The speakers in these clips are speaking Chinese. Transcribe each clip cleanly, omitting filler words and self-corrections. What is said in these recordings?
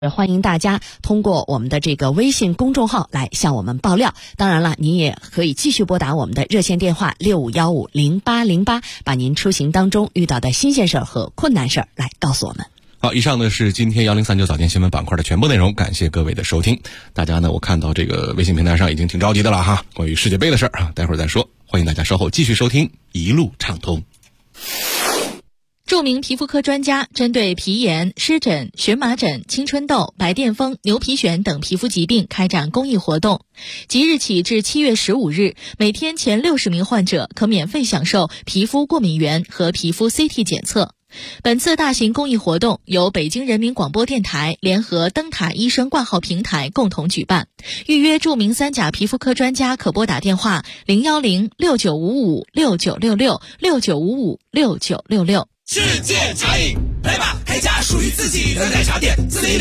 欢迎大家通过我们的这个微信公众号来向我们爆料。当然了，您也可以继续拨打我们的热线电话65150808，把您出行当中遇到的新鲜事儿和困难事儿来告诉我们。 好，以上呢是今天1039早间新闻板块的全部内容，感谢各位的收听。大家呢，我看到这个微信平台上已经挺着急的了哈，关于世界杯的事儿啊，待会儿再说。欢迎大家稍后继续收听一路畅通。 著名皮肤科专家针对皮炎、湿疹、荨麻疹、青春痘、白癜风、牛皮癣等皮肤疾病开展公益活动。即日起至7月15日，每天前60名患者可免费享受皮肤过敏原和皮肤 CT 检测。本次大型公益活动由北京人民广播电台联合灯塔医生挂号平台共同举办。预约著名3甲皮肤科专家可拨打电话0106955696669556966。 世界茶饮，来吧，开家属于自己的奶茶店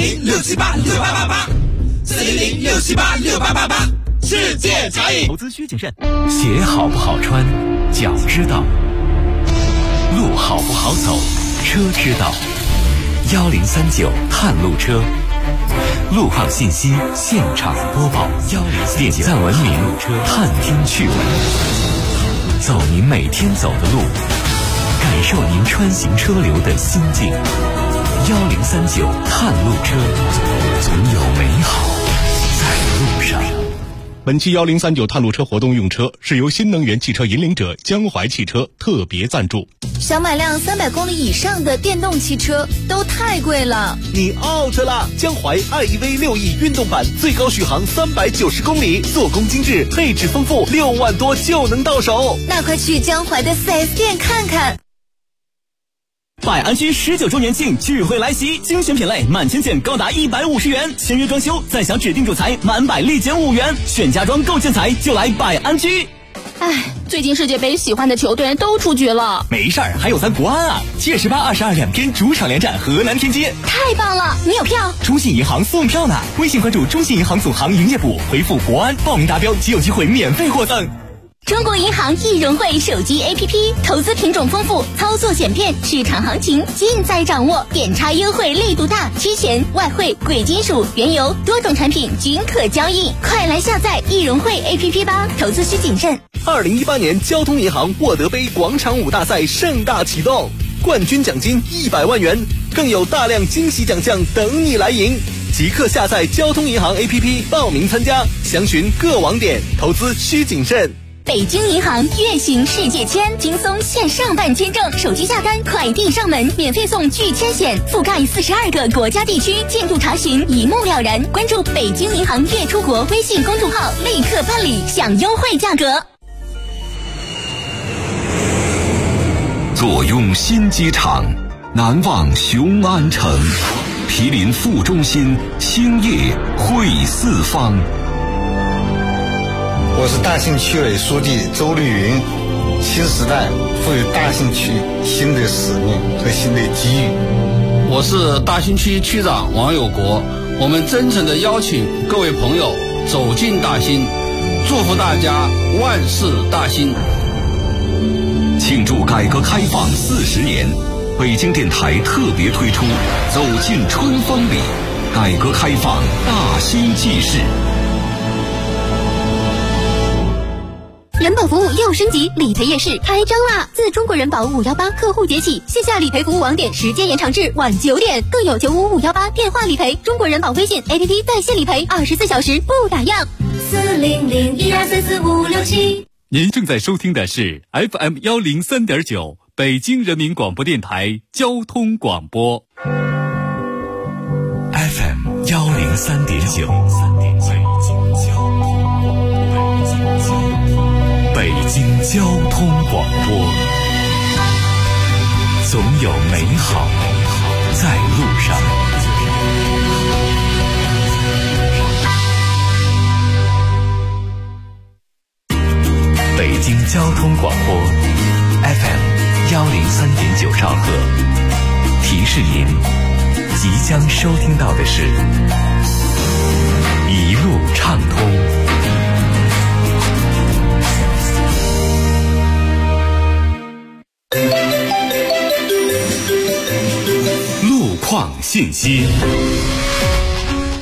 ，410-678-6888，410-678-6888，世界茶饮。 投资需谨慎，鞋好不好穿，脚知道；路好不好走，车知道。1039探路车，路况信息现场播报，1039点赞文明探听趣闻，走您每天走的路，感受您穿行车流的心境。1039探路车，总有美好在路上。 本期1039探路车活动用车是由新能源汽车引领者江淮汽车特别赞助。 想买辆300公里以上的电动汽车都太贵了， 你 out 了！江淮 iEV6E 运动版最高续航390公里，做工精致，配置丰富，6万多就能到手。 那快去江淮的 4S 店看看。 百安居19周年庆聚会来袭，精选品类满千件高达150元，签约装修再享指定主材满百立减5元，选家装购建材就来百安居。 最近世界杯喜欢的球队都出局了。 没事儿，还有咱国安啊！7月18、22两天主场连战河南天街， 太棒了！你有票？ 中信银行送票呢，微信关注中信银行总行营业部，回复国安报名达标即有机会免费获赠。 中国银行易融汇手机 APP， 投资品种丰富，操作简便，市场行情尽在掌握，点差优惠力度大，期权、外汇、贵金属、原油多种产品均可交易，快来下载易融汇 APP 吧，投资需谨慎。 2018年交通银行沃德杯广场舞大赛盛大启动，冠军奖金100万元，更有大量惊喜奖项等你来赢，即刻下载交通银行 APP 报名参加，详询各网点，投资需谨慎。 北京银行月行世界签，轻松线上办签证，手机下单，快递上门，免费送拒签险，覆盖42个国家地区，进度查询一目了然。关注北京银行月出国微信公众号，立刻办理，享优惠价格。 坐拥新机场，难忘雄安城，毗邻副中心，兴业汇四方。 我是大兴区委书记周绿云，新时代赋予大兴区新的使命和新的机遇。 我是大兴区区长王有国，我们真诚地邀请各位朋友走进大兴，祝福大家万事大兴。 庆祝改革开放40年，北京电台特别推出走进春风里，改革开放大兴纪事。 人保服务又升级，理赔夜市开张啦！自中国人保518客户节起，线下理赔服务网点时间延长至晚9点，更有95518电话理赔，中国人保微信 APP 在线理赔，24小时不打烊。40012445567。 您正在收听的是 FM103.9 北京人民广播电台交通广播。 FM103.9。北京交通广播，总有美好在路上。北京交通广播 FM103.9兆赫，提示您即将收听到的是一路畅通。路况信息。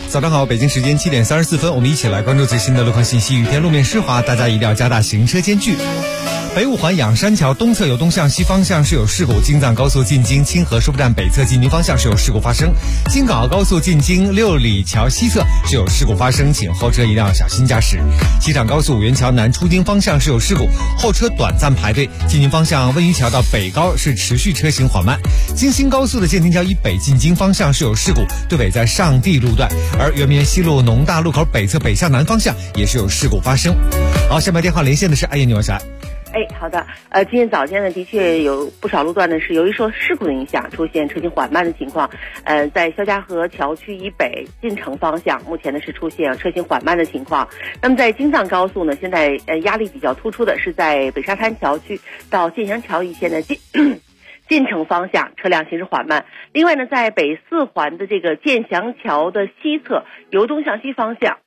早上好，北京时间7点34分，我们一起来关注最新的路况信息。雨天路面湿滑，大家一定要加大行车间距。北五环仰山桥东侧有东向西方向是有事故，京藏高速进京清河收费站北侧进京方向是有事故发生，京港澳高速进京六里桥西侧是有事故发生，请后车一定要小心驾驶。西厂高速五原桥南出京方向是有事故，后车短暂排队，进京方向温榆桥到北高是持续车行缓慢。京新高速的建亭桥以北进京方向是有事故，队尾在上地路段，而圆明园西路农大路口北侧北向南方向也是有事故发生。好，下面电话连线的是艾燕女士。 好的，今天早间呢，的确有不少路段呢是由于受事故的影响，出现车行缓慢的情况。在肖家河桥区以北进城方向，目前呢是出现车行缓慢的情况。那么在京藏高速呢，现在压力比较突出的是在北沙滩桥区到建祥桥一线的进城方向车辆行驶缓慢。另外呢，在北四环的这个建祥桥的西侧由东向西方向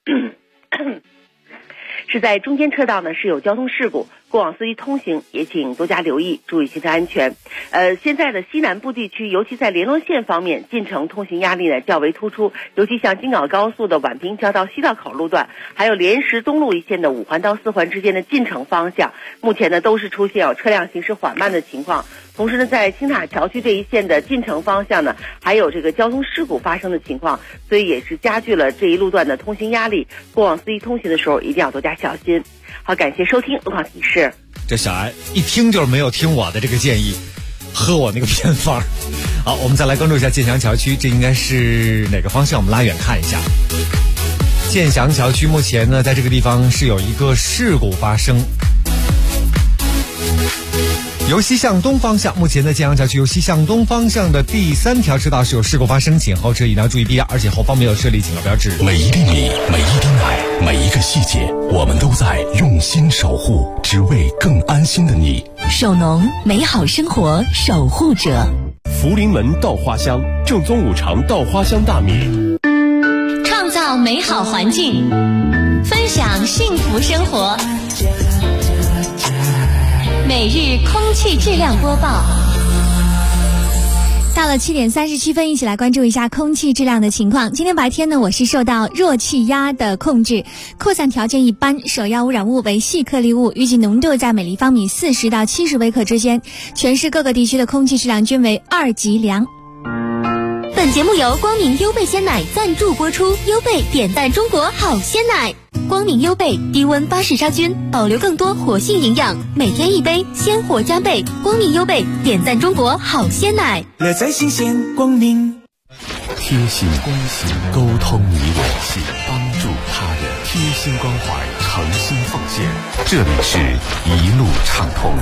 是在中间车道呢是有交通事故，过往司机通行也请多加留意，注意行车安全。现在的西南部地区，尤其在联络线方面，进城通行压力呢较为突出，尤其像京港高速的宛平桥到西道口路段，还有莲石东路一线的5环到4环之间的进城方向，目前呢都是出现有车辆行驶缓慢的情况。同时呢，在青塔桥区这一线的进城方向呢，还有这个交通事故发生的情况，所以也是加剧了这一路段的通行压力。过往司机通行的时候一定要多加小心。好，感谢收听路况提示。 这小艾一听就是没有听我的这个建议，喝我那个偏方。好，我们再来关注一下建祥桥区，这应该是哪个方向？我们拉远看一下。建祥桥区目前呢，在这个地方是有一个事故发生。由西向东方向，目前的建阳桥区由西向东方向的第3条车道是有事故发生，请后车一定要注意避让，而且后方没有设立警告标志。 每一粒米，每一滴奶，每一个细节，我们都在用心守护，只为更安心的你。 首农，美好生活守护者。 福临门稻花香，正宗5常稻花香大米， 创造美好环境，分享幸福生活。每日空气质量播报。 到了7点37分，一起来关注一下空气质量的情况。今天白天呢，我是受到弱气压的控制，扩散条件一般，首要污染物为细颗粒物，预计浓度在每立方米40到70微克之间。全市各个地区的空气质量均为2级良。 本节目由光明优贝鲜奶赞助播出，优贝点赞中国好鲜奶。光明优贝低温巴氏杀菌，保留更多活性营养，每天一杯，鲜活加倍。光明优贝点赞中国好鲜奶， 乐在新鲜光明。 贴心关心，沟通你我，帮助他人，贴心关怀，诚心奉献。这里是一路畅通。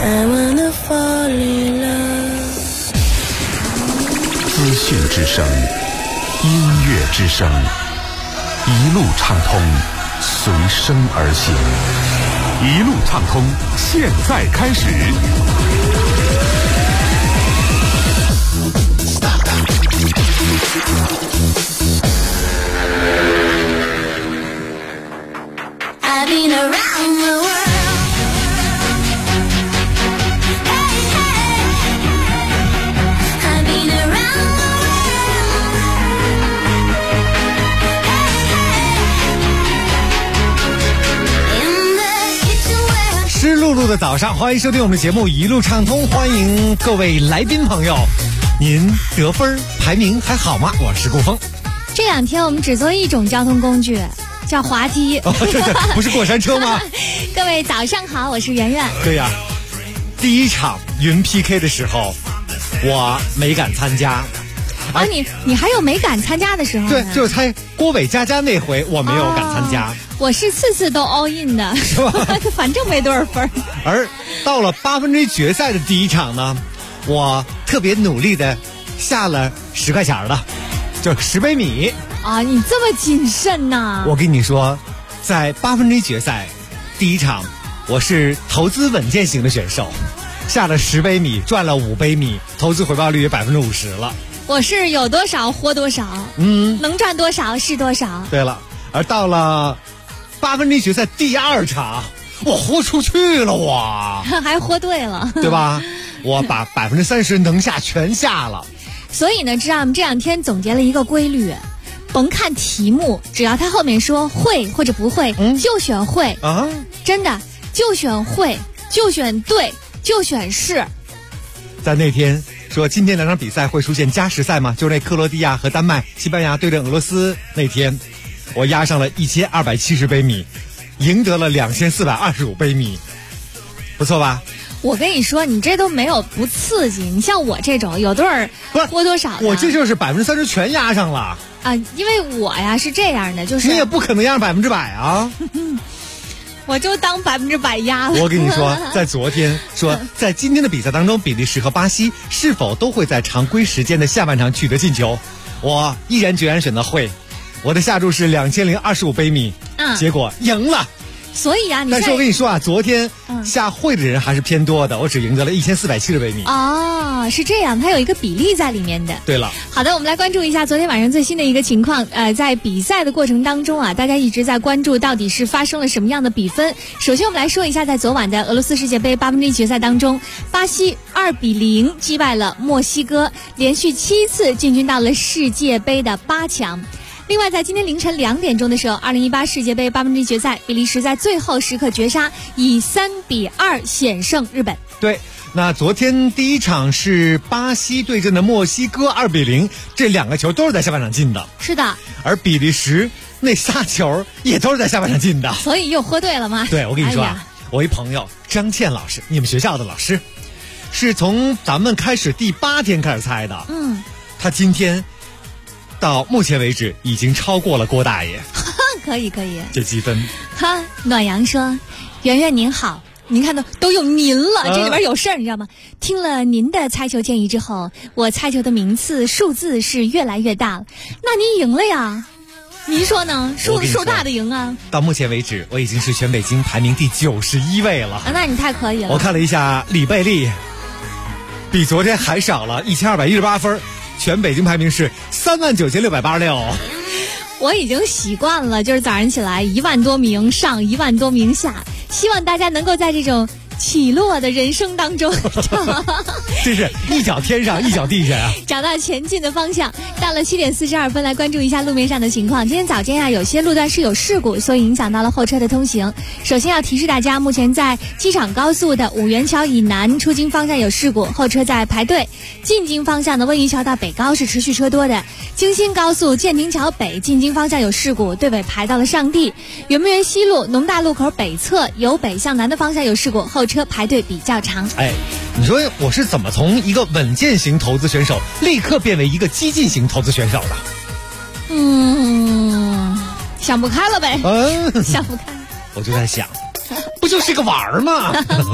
资讯之声，音乐之声，一路畅通，随声而行。一路畅通，现在开始。 I've been around the world. 湿漉漉的早上，欢迎收听我们的节目一路畅通，欢迎各位来宾朋友。您得分排名还好吗？我是顾峰。 这2天我们只坐一种交通工具，叫滑梯。 对，不是过山车吗？ 各位早上好，我是圆圆。 对呀，第1场云 PK 的时候，我没敢参加。 啊，你还有没敢参加的时候？ 对，就是猜郭伟佳佳那回我没有敢参加。 我是次都 all in 的， 是吧？ 反正没多少分。 而到了8分之一决赛的第1场呢，我特别努力的下了10块钱的，就10杯米。 啊，你这么谨慎呐！ 我跟你说，在8分之一决赛第1场，我是投资稳健型的选手，下了10杯米，赚了5杯米，投资回报率也50%了。 我是有多少活多少，能赚多少是多少。 对了，而到了8分之一决赛第2场，我豁出去了，我还豁对了， 对吧？我把30%能下全下了。 所以呢，知道我们这2天总结了一个规律甭看题目，只要他后面说会或者不会，就选会啊！ 真的就选会，就选对，就选是。 在那天说今天2场比赛会出现加时赛吗？就是那克罗地亚和丹麦、西班牙对阵俄罗斯那天，我压上了1270杯米，赢得了2425杯米，不错吧？ 我跟你说，你这都没有不刺激。你像我这种有对儿多多少的， 我这就是30%全压上了啊！因为我呀是这样的，就是你也不可能压上100%啊。 我就当100%压了。 我跟你说，在昨天说，在今天的比赛当中，比利时和巴西是否都会在常规时间的下半场取得进球？我毅然决然选择会。我的下注是2025杯米，结果赢了。 所以啊， 但是我跟你说啊，昨天下会的人还是偏多的，我只赢得了1470杯米。 哦，是这样，它有一个比例在里面的。 对了， 好的，我们来关注一下昨天晚上最新的一个情况。在比赛的过程当中啊，大家一直在关注到底是发生了什么样的比分。首先我们来说一下，在昨晚的俄罗斯世界杯8分之一决赛当中，巴西2-0击败了墨西哥，连续7次进军到了世界杯的8强。另外，在今天凌晨2点钟的时候，2018世界杯8分之一决赛，比利时在最后时刻绝杀，以3-2险胜日本。 对，那昨天第一场是巴西对阵的墨西哥2-0，这2个球都是在下半场进的。 是的。 而比利时那仨球也都是在下半场进的。 所以又喝对了吗？ 对，我跟你说啊，我一朋友张倩老师，你们学校的老师，是从咱们开始第8天开始猜的。他今天到目前为止已经超过了郭大爷。 可以这积分。 哈，暖阳说，圆圆您好，您看都有您了，这里边有事儿，你知道吗？听了您的猜球建议之后，我猜球的名次数字是越来越大了。那您赢了呀？您说呢？数大的赢啊！ 到目前为止，我已经是全北京排名第91位了。 那你太可以了。 我看了一下李贝利，比昨天还少了1218分。全北京排名是39686。 我已经习惯了，就是早上起来1万多名上，1万多名下，希望大家能够在这种起落的人生当中这是一脚天上一脚地下啊， 找到前进的方向。到了7点42分，来关注一下路面上的情况。今天早间有些路段是有事故，所以影响到了后车的通行。首先要提示大家，目前在机场高速的五元桥以南出京方向有事故，后车在排队。进京方向的温榆桥到北高是持续车多的。京新高速建亭桥北进京方向有事故，队尾排到了上地。圆明园西路农大路口北侧由北向南的方向有事故，后车排队比较长。 你说我是怎么从一个稳健型投资选手立刻变为一个激进型投资选手的？ 想不开了呗。想不开。 我就在想，不就是个玩儿吗？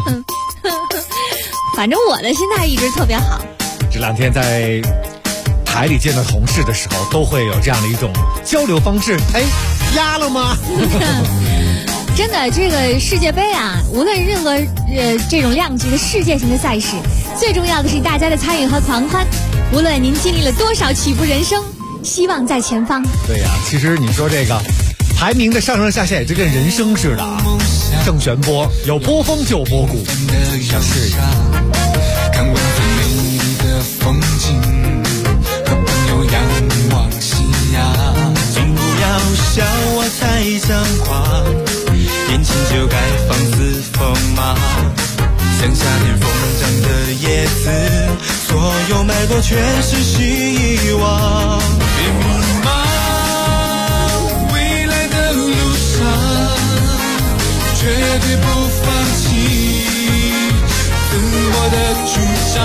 反正我的心态一直特别好。 这2天在台里见到同事的时候，都会有这样的一种交流方式。压了吗？ 真的，这个世界杯啊，无论任何这种量级的世界性的赛事，最重要的是大家的参与和狂欢。无论您经历了多少起伏人生，希望在前方。 对呀，其实你说这个排名的上上下下也就跟人生似的啊，正弦波，有波峰就有波谷。是看完最美丽的风景，和朋友仰望夕阳。请不要笑我太张狂，眼前就该放肆锋芒，像夏天疯长的叶子，所有脉搏全是希望。别迷茫，未来的路上绝对不放弃自我的主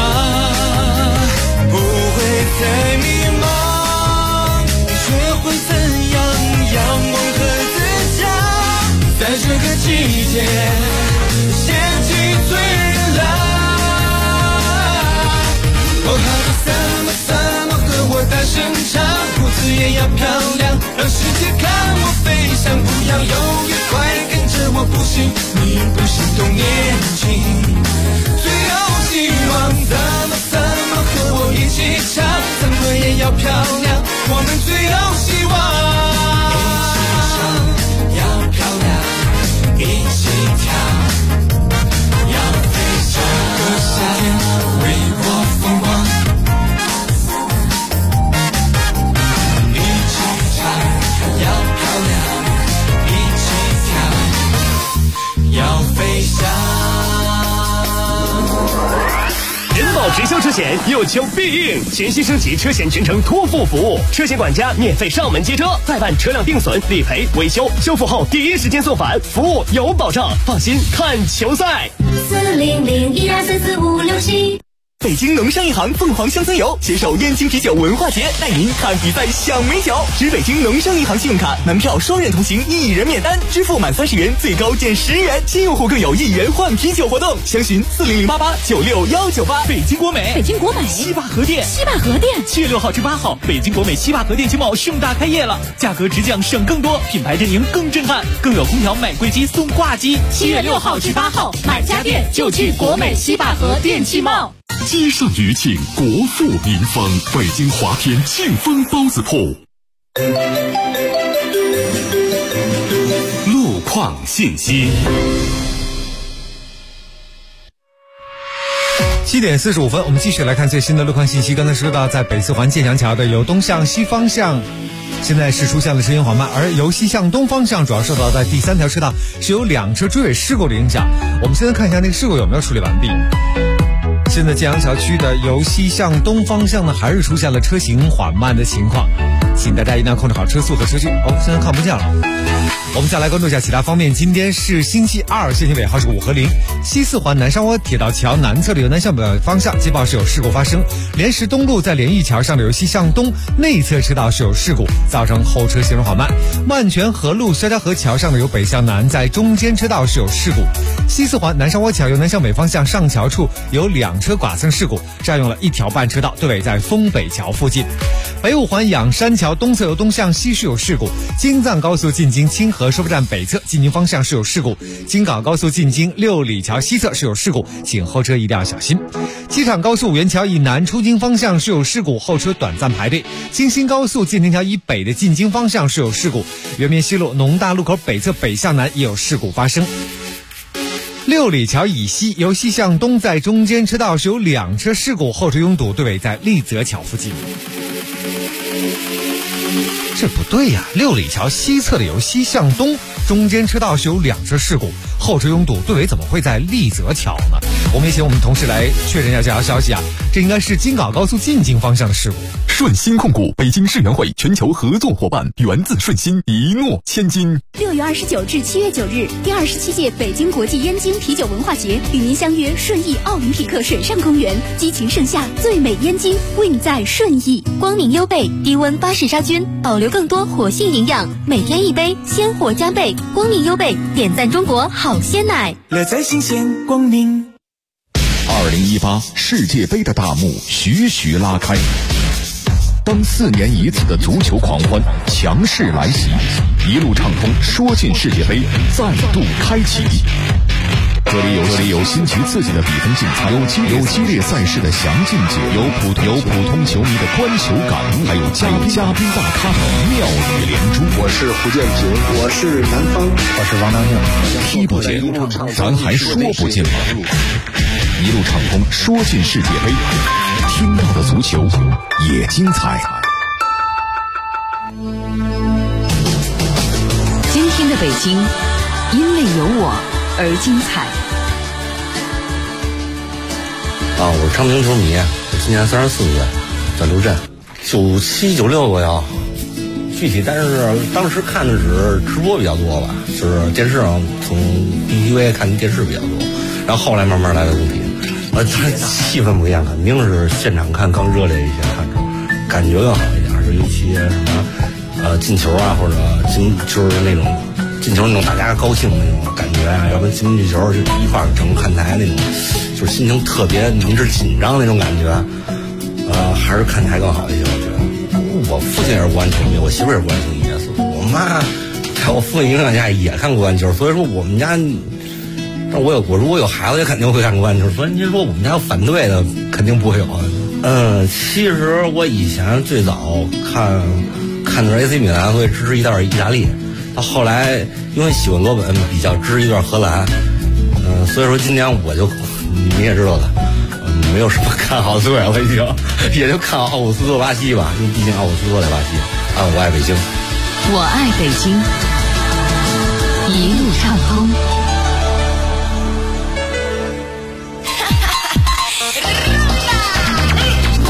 张，不会再迷茫，学会怎样仰望和自强，在这个季节掀起醉人浪。哦，好的，怎么和我大声唱，不自由直销车险有求必应，全新升级车险全程托付服务，车险管家免费上门接车，代办车辆定损、理赔、维修，修复后第一时间送返，服务有保障，放心看球赛。 40012344567。 北京农商银行凤凰乡村游携手燕京啤酒文化节，带您看比赛享美酒。持北京农商银行信用卡门票双人同行，1人免单，支付满30元最高减10元，新用户更有1元换啤酒活动。详询40088961198。北京国美， 北京国美西坝河店 7月6号至8号，北京国美西坝河店新贸盛大开业了，价格直降省更多，品牌阵营更震撼，更有空调买贵机送挂机。 7月6号至8号，买家电就去国美西坝河电器贸。 街上余庆，国富民丰，北京华天庆丰包子铺。 路况信息。 7点45分，我们继续来看最新的路况信息。刚才说到，在北四环建强桥的由东向西方向，现在是出现了车行缓慢，而由西向东方向主要受到在第3条车道是有2车追尾事故的影响。我们现在看一下那个事故有没有处理完毕。现在建阳桥区的由西向东方向呢，还是出现了车行缓慢的情况，请大家一定要控制好车速和车距。现在看不见了。我们再来关注一下其他方面。今天是星期二，限行尾号是5和0。西四环南山窝铁道桥南侧的由南向北方向接报是有事故发生，莲石东路在莲玉桥上的由西向东内侧车道是有事故，造成后车行驶缓慢。万泉河路肖家河桥上的由北向南在中间车道是有事故。西四环南山窝桥由南向北方向上桥处有2车剐蹭事故，占用了1条半车道，对尾在丰北桥附近。北五环仰山桥东侧由东向西是有事故，京藏高速进京清河收费站北侧进京方向是有事故，京港高速进京六里桥西侧是有事故，请后车一定要小心。机场高速五元桥以南出京方向是有事故，后车短暂排队。京新高速建田桥以北的进京方向是有事故，圆明西路农大路口北侧北向南也有事故发生。六里桥以西由西向东在中间车道是有2车事故，后车拥堵，对尾在立泽桥附近。这不对呀，六里桥西侧的由西向东中间车道是有2车事故，后车拥堵，对尾怎么会在立泽桥呢？我们也请我们同事来确认一下这条消息啊，这应该是京港高速进京方向的事故。 顺鑫控股北京世园会全球合作伙伴，源自顺鑫，一诺千金。 6月29至7月9日，第27届北京国际燕京啤酒文化节与您相约顺义奥林匹克水上公园，激情盛夏，最美燕京韵在顺义。 光明优贝低温巴氏杀菌，保留更多活性营养，每天1杯，鲜活加倍。光明优贝点赞中国好鲜奶， 乐在新鲜光明。 2018世界杯的大幕徐徐拉开，当4年一次的足球狂欢强势来袭，一路畅通说进世界杯再度开启。这里有新奇刺激的比分竞猜，有激烈赛事的详尽解，有普通球迷的观球感悟，还有嘉宾大咖的妙语连珠。 我是胡建平，我是南方，我是王当胜。 踢不见，咱还说不尽吗？一路畅通说进世界杯，听到的足球也精彩。 今天的北京，因为有我而精彩。 我是昌平球迷，我今年34岁，在刘镇，97、96我要具体，但是当时看的是直播比较多吧，就是电视上从 BTV 看电视比较多，然后后来慢慢来的公屏，它气氛不一样，肯定是现场看更热烈一些，看着感觉更好一点，就尤其什么进球啊，或者就是那种进球那种大家高兴那种感觉啊，要不进球就一块儿整个看台那种，就是心情特别明是紧张那种感觉，还是看台更好一些。我觉得我父亲也是国安球迷，我媳妇也是国安球迷，我妈在我父亲影响下也看国安球，所以说我们家，我如果有孩子也肯定会看国安球，所以您说我们家有反对的肯定不会有。其实我以前最早看的是 AC 米兰，所以支持一段意大利。到后来因为喜欢罗本，比较支持一段荷兰。所以说今年我就你也知道的，没有什么看好的队了，已经也就看好奥古斯托巴西吧，因为毕竟奥古斯托在巴西。我爱北京， 我爱北京，一路畅通。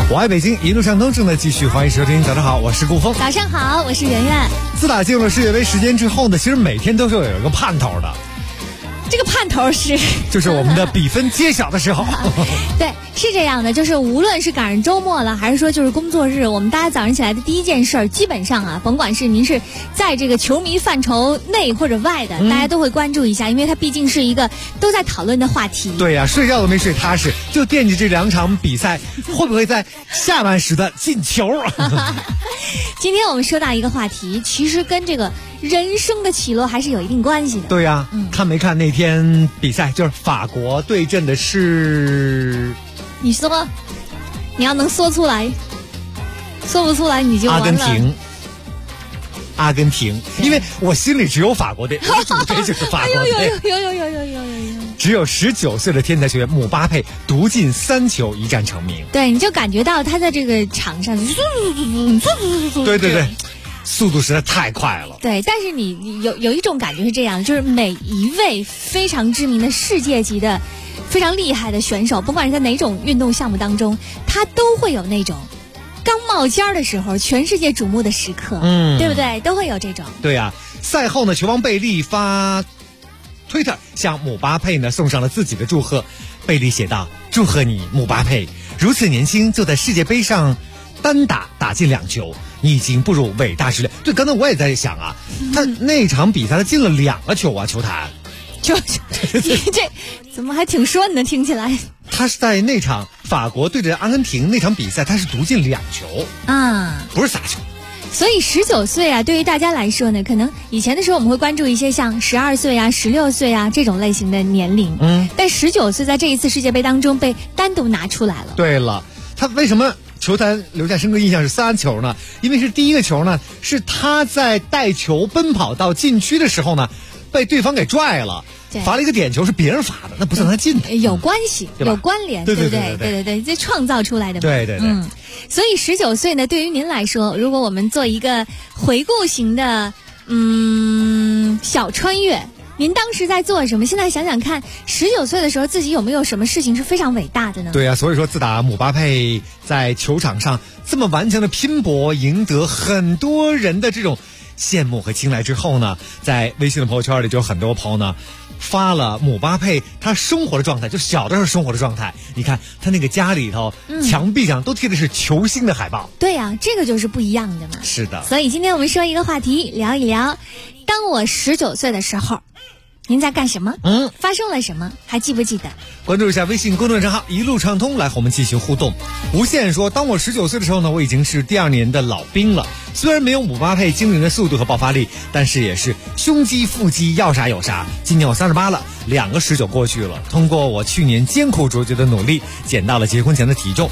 我爱北京，一路上通正在继续，欢迎收听。早上好，我是顾峰。 早上好，我是圆圆。 自打进入了世界杯时间之后呢，其实每天都是有一个盼头的。 这个盼头是就是我们的比分揭晓的时候。 对，是这样的，就是无论是赶上周末了，还是说就是工作日，我们大家早上起来的第一件事儿，基本上啊，甭管是您是在这个球迷范畴内或者外的，大家都会关注一下，因为它毕竟是一个都在讨论的话题。 对呀，睡觉都没睡踏实，就惦记这2场比赛会不会在下半时的进球。 今天我们说到一个话题，其实跟这个人生的起落还是有一定关系的。 对呀，看没看那天比赛？就是法国对阵的是， 你说，你要能说出来，说不出来你就完了。 阿根廷，因为我心里只有法国队，主队就是法国队。 有。 只有19岁的天才球员姆巴佩独进3球，一战成名。 对，你就感觉到他在这个场上， 对，速度实在太快了。 对，但是你有一种感觉是这样，就是每一位非常知名的世界级的、非常厉害的选手，不管是在哪种运动项目当中，他都会有那种刚冒尖的时候，全世界瞩目的时刻，对不对？都会有这种。 对呀，赛后呢，球王贝利发推特向姆巴佩呢送上了自己的祝贺。贝利写道：“祝贺你，姆巴佩，如此年轻就在世界杯上单打进2球，你已经步入伟大之列。”对，刚才我也在想啊，他那场比赛他进了2个球啊，球坛。 这怎么还挺顺的？听起来。 他是在那场法国对着阿根廷那场比赛，他是独进2球啊， 不是撒球。 所以19岁啊，对于大家来说呢，可能以前的时候我们会关注一些像12岁啊、16岁啊这种类型的年龄，但19岁在这一次世界杯当中被单独拿出来了。 对了，他为什么球坛留下深刻印象是3球呢？因为是第一个球呢，是他在带球奔跑到禁区的时候呢，被对方给拽了，罚了一个点球，是别人罚的，那不算他进的。 有关系，有关联，对不对？对，这创造出来的嘛。 对。 所以19岁呢，对于您来说，如果我们做一个回顾型的小穿越，您当时在做什么？现在想想看，19岁的时候自己有没有什么事情是非常伟大的呢？ 对啊，所以说自打姆巴佩在球场上这么顽强的拼搏，赢得很多人的这种羡慕和青睐之后呢，在微信的朋友圈里就有很多朋友呢发了姆巴佩他生活的状态，就小的时候生活的状态。你看他那个家里头，墙壁上都贴的是球星的海报。 对呀，这个就是不一样的嘛。 是的。 所以今天我们说一个话题，聊一聊，当我19岁的时候，您在干什么？发生了什么？还记不记得？ 关注一下微信公众账号一路畅通，来和我们继续互动。无限说，当我19岁的时候呢，我已经是第2年的老兵了。虽然没有姆巴佩惊人的速度和爆发力，但是也是胸肌腹肌要啥有啥。今年我38了，2个19过去了。通过我去年艰苦卓绝的努力，减到了结婚前的体重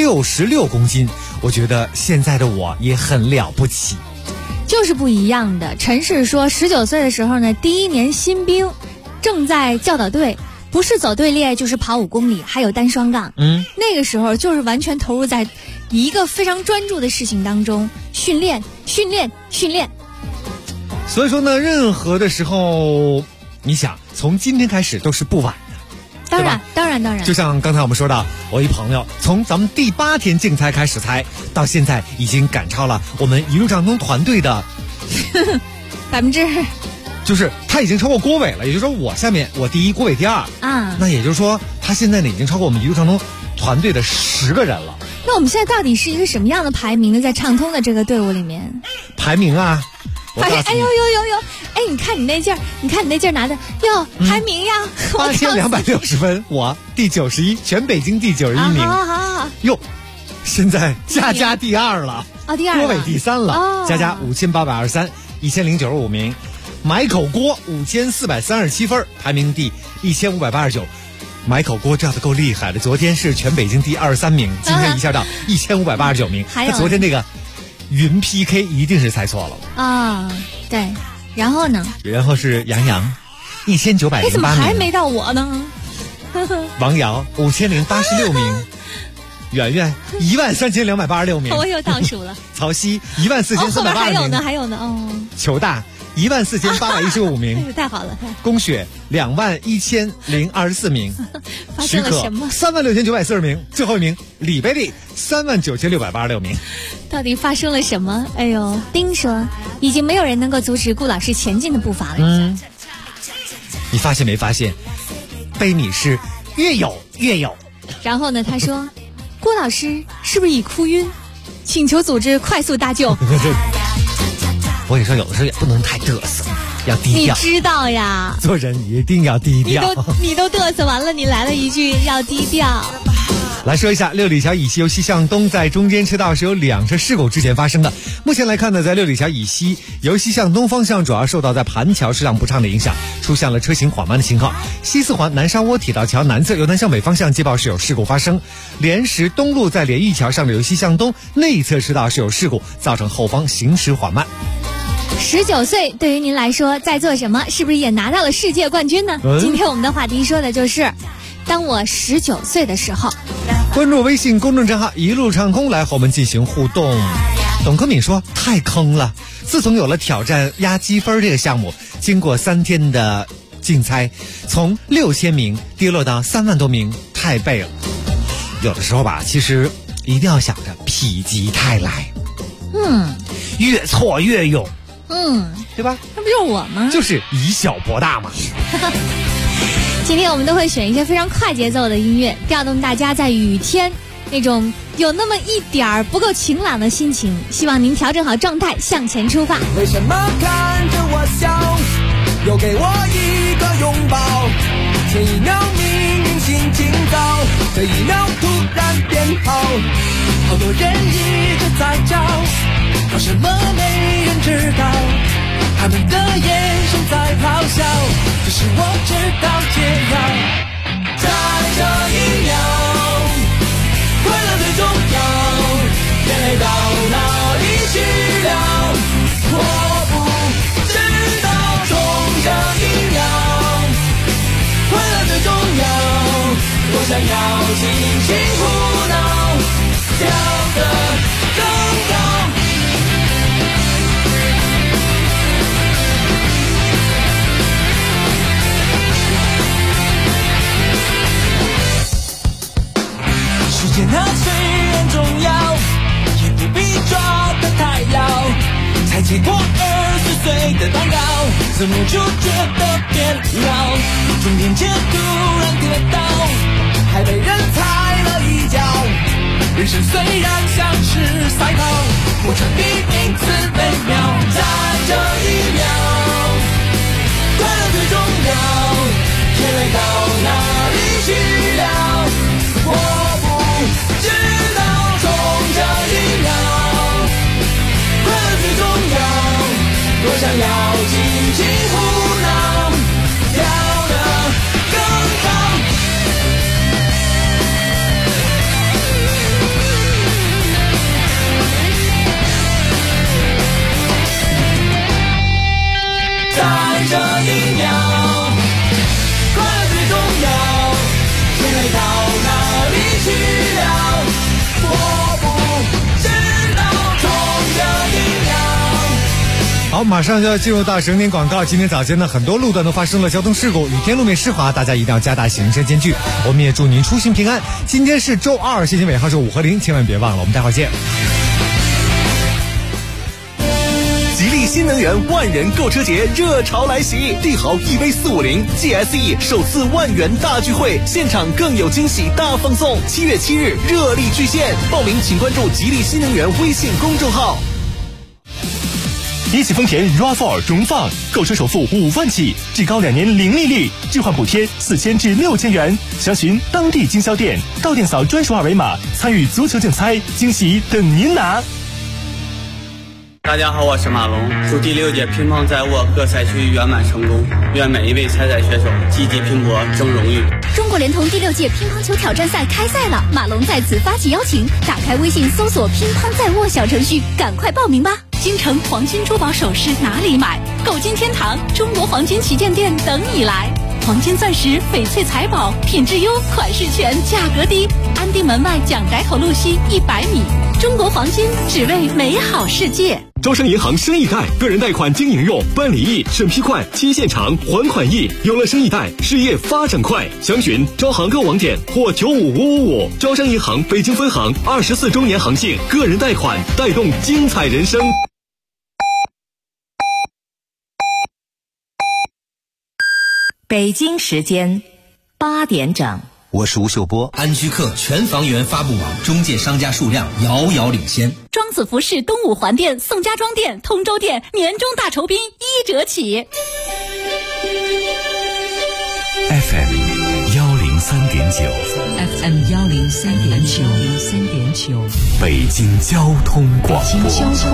66公斤。我觉得现在的我也很了不起。 就是不一样的。陈氏说，19岁的时候呢，第1年新兵，正在教导队，不是走队列就是跑5公里，还有单双杠。那个时候就是完全投入在一个非常专注的事情当中，训练。 所以说呢，任何的时候，你想从今天开始都是不晚的。 当然。 就像刚才我们说到，我一朋友从咱们第8天竞猜开始猜，到现在已经赶超了我们一路畅通团队的 %， 就是他已经超过郭伟了。也就是说，我下面我第1，郭伟第2啊。那也就是说，他现在呢已经超过我们一路畅通团队的10个人了。 那我们现在到底是一个什么样的排名呢？在畅通的这个队伍里面， 排名啊。 哎呦！哎，你看你那劲儿拿的哟，排名呀 ，8260分，我第91，全北京第91名。 好。 哟，现在佳第2了， 第2了， 郭伟第3了，佳5823，1095名，买口锅5437分，排名第1589。买口锅这样的够厉害的，昨天是全北京第23名，今天一下到1589名。那昨天那个云 PK 一定是猜错了啊，对。然后呢？ 然后是杨洋，1908名。 怎么还没到我呢？ 王瑶5086名，圆圆13286名， 我又倒数了。 曹曦14382名， 还有呢。 裘大 14815名， 太好了。 供血21024名， 发生了什么 ？36940名，最后一名李贝利39686名。 到底发生了什么？哎呦，丁说，已经没有人能够阻止顾老师前进的步伐了。 你发现没发现？杯米是越有越有。 然后呢，他说，顾老师是不是已哭晕？请求组织快速搭救。 我跟你说，有的时候也不能太嘚瑟，要低调。 你知道呀， 做人一定要低调。 你都嘚瑟完了，你来了一句要低调。 来说一下六里桥以西由西向东在中间车道是有2车事故之前发生的。目前来看呢，在六里桥以西由西向东方向主要受到在盘桥车辆不畅的影响，出现了车行缓慢的情况。西四环南沙窝铁道桥南侧由南向北方向接报是有事故发生。莲石东路在莲玉桥上的由西向东内侧车道是有事故，造成后方行驶缓慢。 19岁对于您来说在做什么？是不是也拿到了世界冠军呢？今天我们的话题说的就是当我19岁的时候。 关注微信公众账号一路畅通来和我们进行互动。董克敏说，太坑了，自从有了挑战压积分这个项目，经过3天的竞猜，从6000名跌落到3万多名，太背了。有的时候吧，其实一定要想着否极泰来，越挫越勇，对吧？ 那不就是我吗？ 就是以小博大嘛。 今天我们都会选一些非常快节奏的音乐，调动大家在雨天那种有那么一点儿不够晴朗的心情，希望您调整好状态向前出发。 为什么看着我笑，又给我一个拥抱？前一秒明明心情糟，这一秒突然变好。好多人一直在找，找什么没人知道，他们的眼神在咆哮，只是我知道解药，在这一秒，快乐最重要，眼泪到哪里去了？我不知道，冲这一秒，快乐最重要，我想要尽情胡闹，跳得更高。时间它虽然重要，也不必抓得太牢。才结果20岁的蛋糕，怎么就觉得变老？终点前突然跌倒，还被人踩了一脚。人生虽然像是赛跑，过程比名次微妙。在这一秒，快乐最重要，眼泪到哪里去了？我不知道，冲这一秒，快乐最重要，我想要尽情胡闹，跳得更高。在这一秒，快乐最重要，眼泪到哪里去了？我不知道，冲这一秒。 好，马上就要进入到整点广告。今天早间呢，很多路段都发生了交通事故，雨天路面湿滑，大家一定要加大行车间距。我们也祝您出行平安。今天是周2，谢谢尾号是5和0，千万别忘了。我们待会儿见。 吉利新能源万人购车节热潮来袭，帝豪 EV450 GSE 首次万元大聚会，现场更有惊喜大放送。7月7日热力巨献，报名请关注吉利新能源微信公众号。 一汽丰田 RAV4 荣放，购车首付5万起，至高2年零利率，置换补贴4000至6000元。详询当地经销店，到店扫专属二维码，参与足球竞猜，惊喜等您拿。 大家好，我是马龙，祝第6届乒乓在握各赛区圆满成功，愿每一位参赛选手积极拼搏争荣誉。 中国联通第6届乒乓球挑战赛开赛了，马龙在此发起邀请，打开微信搜索乒乓在握小程序，赶快报名吧。京城黄金珠宝首饰哪里买？购金天堂中国黄金旗舰店等你来。黄金钻石翡翠财宝，品质优，款式全，价格低。安定门外蒋宅头路西100米，中国黄金，只为美好世界。 招商银行生意贷个人贷款经营用，办理易，审批快，期限长，还款易。有了生意贷，事业发展快。详询招行购网点或95555。招商银行北京分行24周年行庆，个人贷款带动精彩人生。 北京时间8点整。 我是吴秀波。安居客全房源发布网中介商家数量遥遥领先。 庄子服饰东五环店、宋家庄店、通州店年终大酬宾1折起。 FM 103.9 北京交通广播。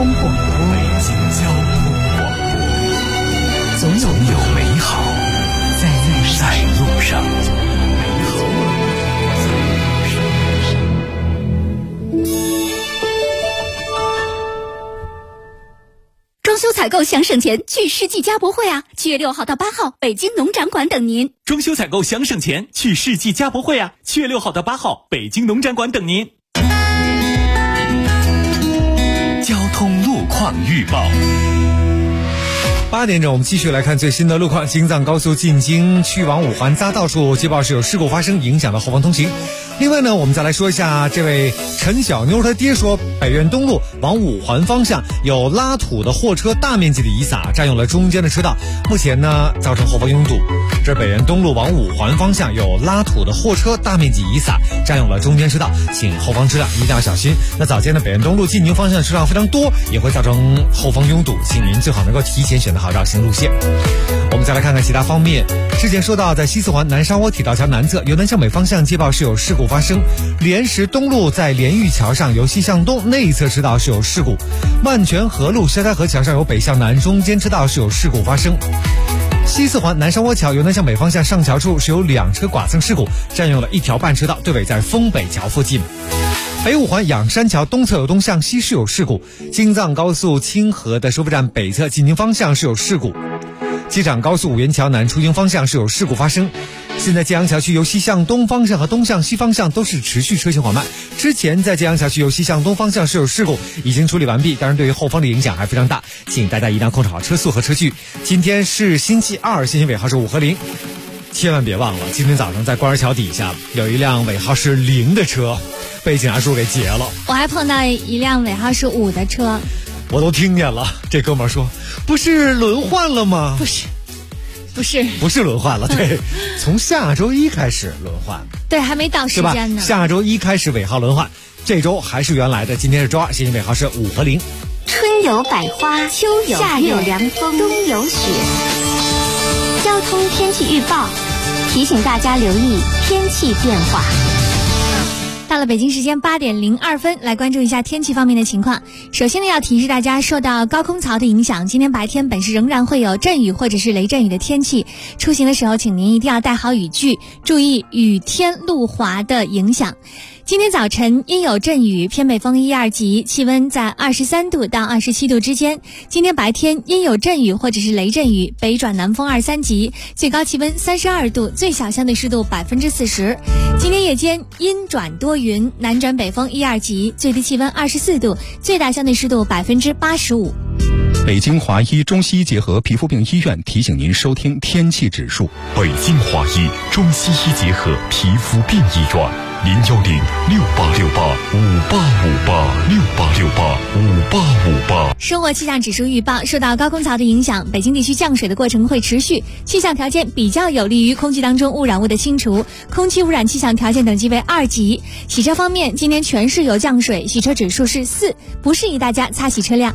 总有美好在路上。 装修采购想省钱，去世纪家博会啊！7月6号到8号，北京农展馆等您。 装修采购想省钱，去世纪家博会啊！7月6号到8号，北京农展馆等您。 交通路况预报。 8点整，我们继续来看最新的路况。京藏高速进京去往五环匝道处接报是有事故发生，影响到后方通行。另外呢，我们再来说一下，这位陈小妞她爹说，北苑东路往五环方向有拉土的货车大面积的遗撒，占用了中间的车道，目前呢造成后方拥堵。这北苑东路往五环方向有拉土的货车大面积遗撒，占用了中间车道，请后方车辆一定要小心。那早间的北苑东路进京方向车辆非常多，也会造成后方拥堵，请您最好能够提前选择好绕行路线。我们再来看看其他方面。之前说到，在西四环南沙窝铁道桥南侧由南向北方向接报是有事故发生，莲石东路在莲玉桥上由西向东内侧车道是有事故，万泉河路萧家河桥上由北向南中间车道是有事故发生。西四环南沙窝桥由南向北方向上桥处是有2车剐蹭事故，占用了1条半车道，对尾在丰北桥附近。北五环仰山桥东侧有东向西是有事故，京藏高速清河的收费站北侧进京方向是有事故，机场高速五原桥南出京方向是有事故发生。现在建阳桥区由西向东方向和东向西方向都是持续车行缓慢，之前在建阳桥区由西向东方向是有事故，已经处理完毕，当然对于后方的影响还非常大，请大家一定要控制好车速和车距。今天是星期二，信息尾号是5和0，千万别忘了，今天早上在官儿桥底下有一辆尾号是0的车被警察叔给劫了。 我还碰到一辆尾号是5的车， 我都听见了。这哥们儿说，不是轮换了吗？不是轮换了，对，从下周1开始轮换， 对，还没到时间呢。 下周1开始尾号轮换，这周还是原来的，今天是周2，信息尾号是5和0。 春有百花，秋有夏有凉风，冬有雪。交通天气预报提醒大家留意天气变化。 到了北京时间8点02分，来关注一下天气方面的情况。首先呢，要提示大家，受到高空槽的影响，今天白天本市仍然会有阵雨或者是雷阵雨的天气。出行的时候，请您一定要带好雨具，注意雨天路滑的影响。今天早晨阴有阵雨，偏北风1、2级，气温在23度到27度之间。今天白天阴有阵雨或者是雷阵雨，北转南风2、3级，最高气温32度，最小相对湿度40%。今天夜间阴转多云，南转北风1、2级，最低气温24度，最大相对湿度85%。 北京华医中西医结合皮肤病医院提醒您收听天气指数。 北京华医中西医结合皮肤病医院，0868585858，68585858。 生活气象指数预报，受到高空槽的影响，北京地区降水的过程会持续，气象条件比较有利于空气当中污染物的清除，空气污染气象条件等级为2级。洗车方面，今天全市有降水，洗车指数是4，不适宜大家擦洗车辆。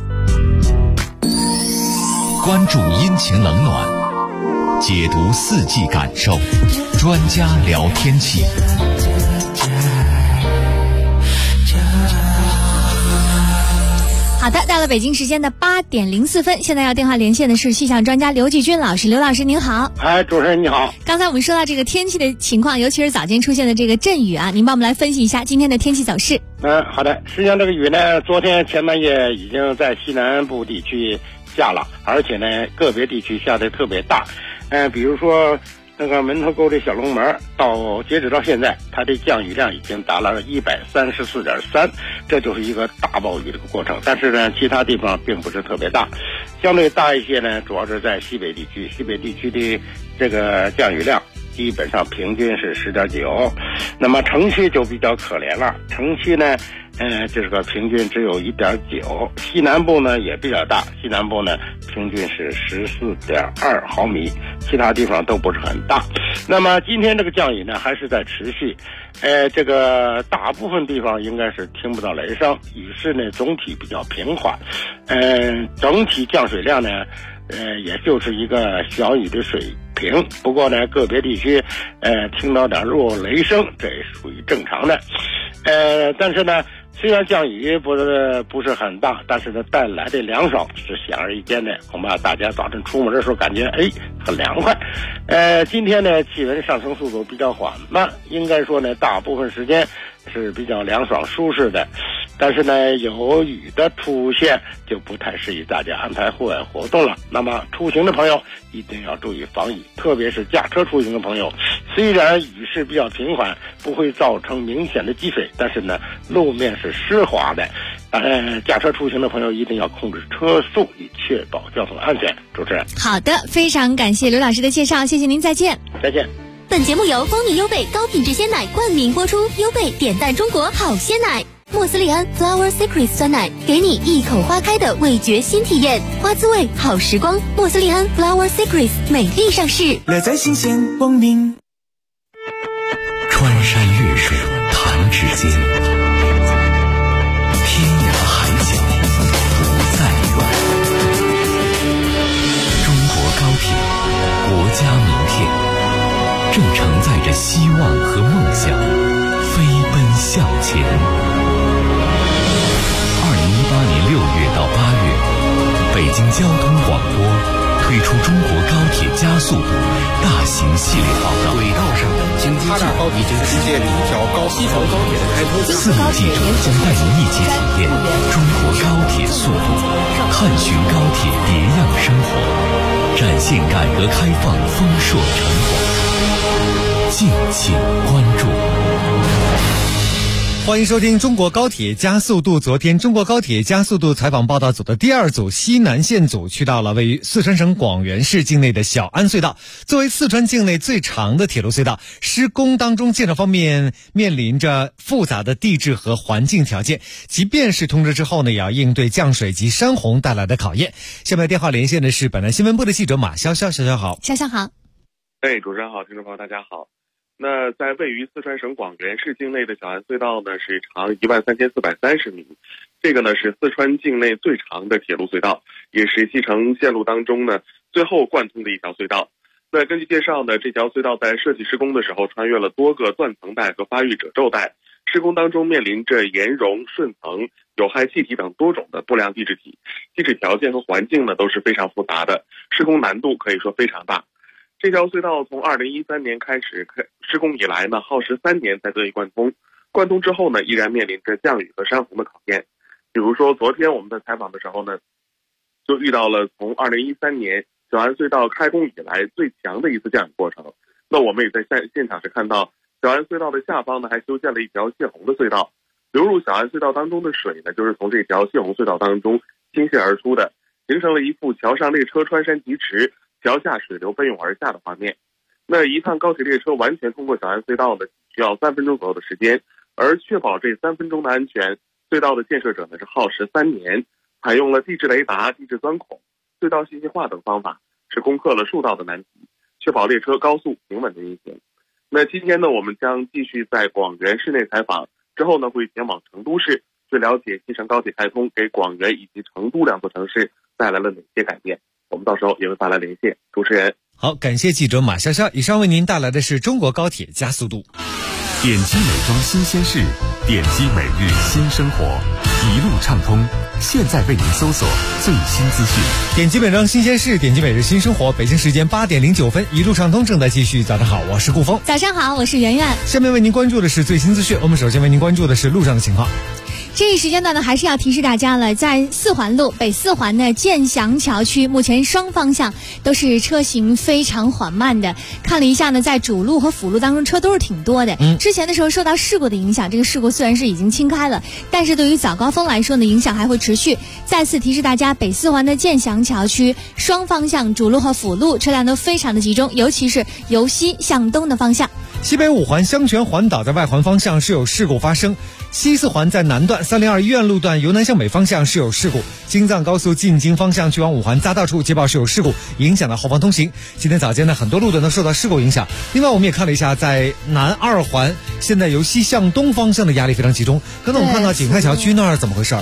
关注阴晴冷暖，解读4季感受，专家聊天气。 好的，到了北京时间的8点04分，现在要电话连线的是气象专家刘继军老师。刘老师您好。 主持人你好。 刚才我们说到这个天气的情况，尤其是早间出现的这个阵雨啊，您帮我们来分析一下今天的天气走势。 好的。实际上这个雨呢，昨天前半夜已经在西南部地区下了，而且呢个别地区下的特别大。比如说那个门头沟的小龙门截止到现在，它的降雨量已经达了134.3，这就是一个大暴雨这个过程。但是呢，其他地方并不是特别大，相对大一些呢，主要是在西北地区。西北地区的这个降雨量基本上平均是10.9，那么城区就比较可怜了，城区呢这个平均只有1.9，西南部呢也比较大，西南部呢平均是14.2毫米，其他地方都不是很大。那么今天这个降雨呢还是在持续，这个大部分地方应该是听不到雷声，雨势呢总体比较平缓，整体降水量呢也就是一个小雨的水平，不过呢个别地区听到点弱雷声，这也属于正常的。但是呢虽然降雨不是很大，但是呢带来的凉爽是显而易见的，恐怕大家早晨出门的时候感觉很凉快。今天呢气温上升速度比较缓慢，应该说呢大部分时间是比较凉爽舒适的，但是呢有雨的出现就不太适宜大家安排户外活动了。那么出行的朋友一定要注意防雨，特别是驾车出行的朋友，虽然雨势比较平缓，不会造成明显的积水，但是呢路面是湿滑的，驾车出行的朋友一定要控制车速，以确保交通安全。主持人， 好的，非常感谢刘老师的介绍，谢谢您，再见。 再见。 本节目由蜂蜜优贝高品质鲜奶冠名播出，优贝点赞中国好鲜奶，莫斯利安 Flower Secret 酸奶，给你一口花开的味觉新体验，花滋味好时光。莫斯利安 Flower Secret 美丽上市， 乐在新鲜光明。 穿山越水弹指间，天涯海角不再远。中国高铁，国家名片，正承载着希望和梦想，飞奔向前。2018年6月到8月，北京交通广播推出中国高铁加速度大型系列报道，轨道上的经济计划已经实现一条西条高铁的开通。4名记者将带您一起体验中国高铁速度，探寻高铁别样生活，展现改革开放丰硕成果。敬请关注。 欢迎收听中国高铁加速度。昨天中国高铁加速度采访报道组的第二组西南线组去到了位于四川省广元市境内的小安隧道。作为四川境内最长的铁路隧道，施工当中建设方面面临着复杂的地质和环境条件，即便是通车之后呢，也要应对降水及山洪带来的考验。下面电话连线的是本台新闻部的记者马潇潇。潇潇好。 潇潇好。 主持人好，听众朋友大家好。那在位于四川省广元市境内的小安隧道呢，是长13430米，这个呢是四川境内最长的铁路隧道，也是西成线路当中呢最后贯通的一条隧道。那根据介绍呢，这条隧道在设计施工的时候穿越了多个断层带和发育褶皱带，施工当中面临着岩溶、顺层、有害气体等多种的不良地质体，地质条件和环境呢都是非常复杂的，施工难度可以说非常大。这条隧道从2013年开始施工以来呢，耗时3年才得以贯通。贯通之后呢，依然面临着降雨和山洪的考验。比如说，昨天我们在采访的时候呢，就遇到了从2013年小安隧道开工以来最强的一次降雨过程。那我们也在现场是看到，小安隧道的下方呢还修建了一条泄洪的隧道，流入小安隧道当中的水呢，就是从这条泄洪隧道当中倾泻而出的，形成了一幅桥上列车穿山疾驰，桥下水流奔涌而下的画面。那一趟高铁列车完全通过小安隧道呢，需要3分钟左右的时间，而确保这3分钟的安全，隧道的建设者呢是耗时3年，采用了地质雷达、地质钻孔、隧道信息化等方法，是攻克了数道的难题，确保列车高速平稳的运行。那今天呢，我们将继续在广元市内采访，之后呢会前往成都市，去了解西成高铁开通给广元以及成都2座城市带来了哪些改变。我们到时候也会发来连线。主持人， 好，感谢记者马潇潇。以上为您带来的是中国高铁加速度。 点击美妆新鲜事，点击每日新生活，一路畅通。现在为您搜索最新资讯。 点击美妆新鲜事，点击每日新生活。北京时间8点09分，一路畅通正在继续。早上好，我是顾峰。 早上好，我是圆圆。 下面为您关注的是最新资讯。我们首先为您关注的是路上的情况。 这一时间段呢，还是要提示大家了，在四环路北四环的建祥桥区，目前双方向都是车行非常缓慢的。看了一下呢，在主路和辅路当中车都是挺多的。之前的时候受到事故的影响，这个事故虽然是已经清开了，但是对于早高峰来说呢，影响还会持续。再次提示大家，北四环的建祥桥区双方向主路和辅路车辆都非常的集中，尤其是由西向东的方向。 西北五环香泉环岛在外环方向是有事故发生，西四环在南段302医院路段由南向北方向是有事故，京藏高速进京方向去往五环匝道处接报是有事故，影响到后方通行。今天早间呢，很多路段都受到事故影响。另外我们也看了一下，在南二环现在由西向东方向的压力非常集中。刚才我们看到景泰桥区那儿怎么回事？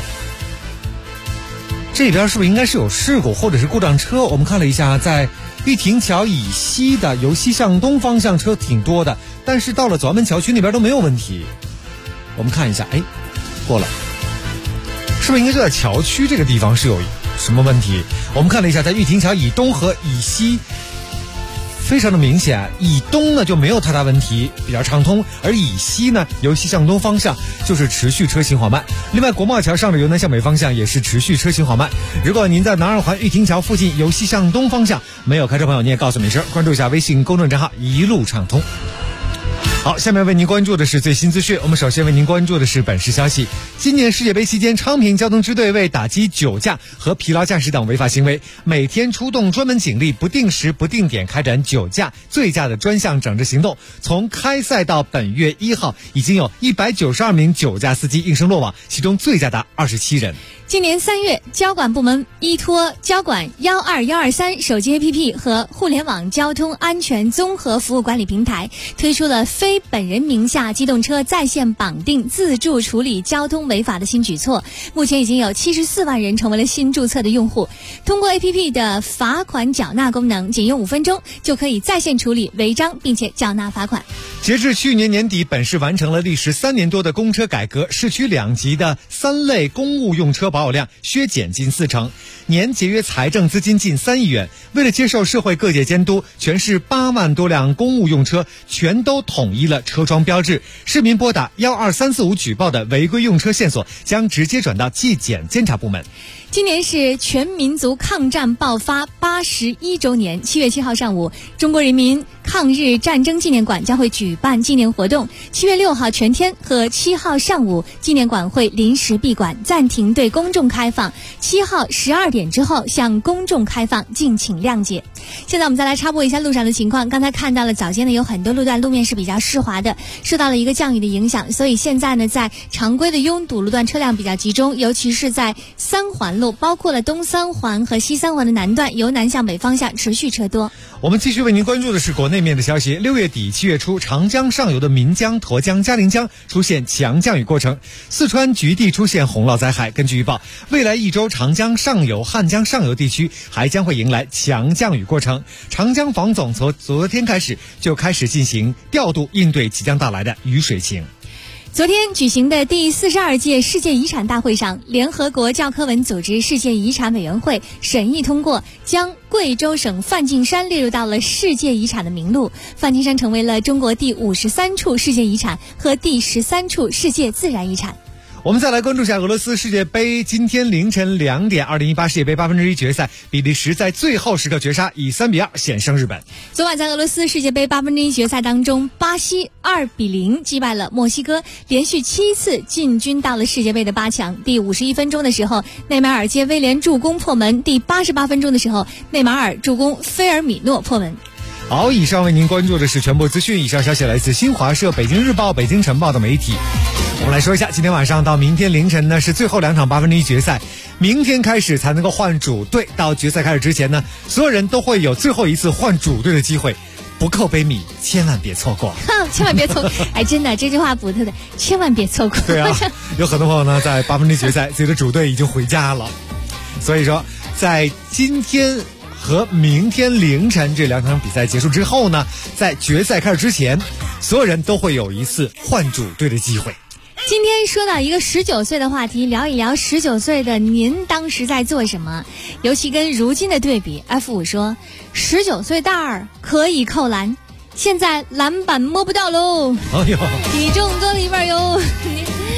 这边是不是应该是有事故或者是故障车？我们看了一下，在玉亭桥以西的由西向东方向车挺多的，但是到了左安门桥区那边都没有问题。我们看一下，过了，是不是应该就在桥区这个地方是有什么问题？我们看了一下，在玉亭桥以东和以西非常的明显，以东呢就没有太大问题，比较畅通，而以西呢由西向东方向就是持续车行缓慢。另外国贸桥上的由南向北方向也是持续车行缓慢。如果您在南二环玉亭桥附近由西向东方向没有开车朋友，你也告诉我们一声，关注一下微信公众账号一路畅通。好，下面为您关注的是最新资讯。我们首先为您关注的是本市消息。今年世界杯期间，昌平交通支队为打击酒驾和疲劳驾驶等违法行为，每天出动专门警力，不定时不定点开展酒驾、醉驾的专项整治行动。从开赛到本月1号，已经有192名酒驾司机应声落网，其中醉驾达27人。 今年3月，交管部门依托交管12123手机 APP 和互联网交通安全综合服务管理平台，推出了非本人名下机动车在线绑定自助处理交通违法的新举措。目前已经有74万人成为了新注册的用户。通过 APP 的罚款缴纳功能，仅用5分钟就可以在线处理违章，并且缴纳罚款。 截至去年年底，本市完成了历时3年多的公车改革，市区2级的3类公务用车保有量削减近40%，年节约财政资金近3亿元。为了接受社会各界监督，全市8万多辆公务用车全都统一了车窗标志。市民拨打12345举报的违规用车线索，将直接转到纪检监察部门。 今年是全民族抗战爆发81周年，7月7号上午，中国人民抗日战争纪念馆将会举办纪念活动。7月6号全天和7号上午，纪念馆会临时闭馆，暂停对公众开放。7号12点之后向公众开放，敬请谅解。现在我们再来插播一下路上的情况。刚才看到了早间呢，有很多路段路面是比较湿滑的，受到了一个降雨的影响，所以现在呢，在常规的拥堵路段车辆比较集中，尤其是在3环路，包括了东3环和西3环的南段，由南向北方向持续车多。 我们继续为您关注的是国内面的消息。6月底7月初，长江上游的岷江、沱江、嘉陵江出现强降雨过程，四川局地出现洪涝灾害。根据预报，未来1周长江上游、汉江上游地区还将会迎来强降雨过程。长江防总从昨天开始就开始进行调度，应对即将到来的雨水情。 昨天举行的第42届世界遗产大会上，联合国教科文组织世界遗产委员会审议通过，将贵州省梵净山列入到了世界遗产的名录。梵净山成为了中国第53处世界遗产和第13处世界自然遗产。 我们再来关注一下俄罗斯世界杯。今天凌晨2点，2018世界杯1/8决赛，比利时在最后时刻绝杀，以3-2险胜日本。 昨晚在俄罗斯世界杯1/8决赛当中，巴西2-0击败了墨西哥，连续7次进军到了世界杯的8强。第51分钟的时候，内马尔接威廉助攻破门；第88分钟的时候，内马尔助攻菲尔米诺破门。 好，以上为您关注的是全部资讯。以上消息来自新华社、北京日报、北京晨报的媒体。我们来说一下，今天晚上到明天凌晨呢是最后2场1/8决赛，明天开始才能够换主队。到决赛开始之前呢，所有人都会有最后一次换主队的机会，不扣悲悯，千万别错过。 千万别错过！哎，真的，这句话补特的，千万别错过。 对啊，有很多朋友呢在1/8决赛，自己的主队已经回家了，所以说在今天和明天凌晨这2场比赛结束之后呢，在决赛开始之前，所有人都会有一次换主队的机会。 今天说到一个19岁的话题，聊一聊19岁的您当时在做什么，尤其跟如今的对比。F5 说，19岁大儿可以扣篮，现在篮板摸不到喽， 哎呦， 体重多了1半哟。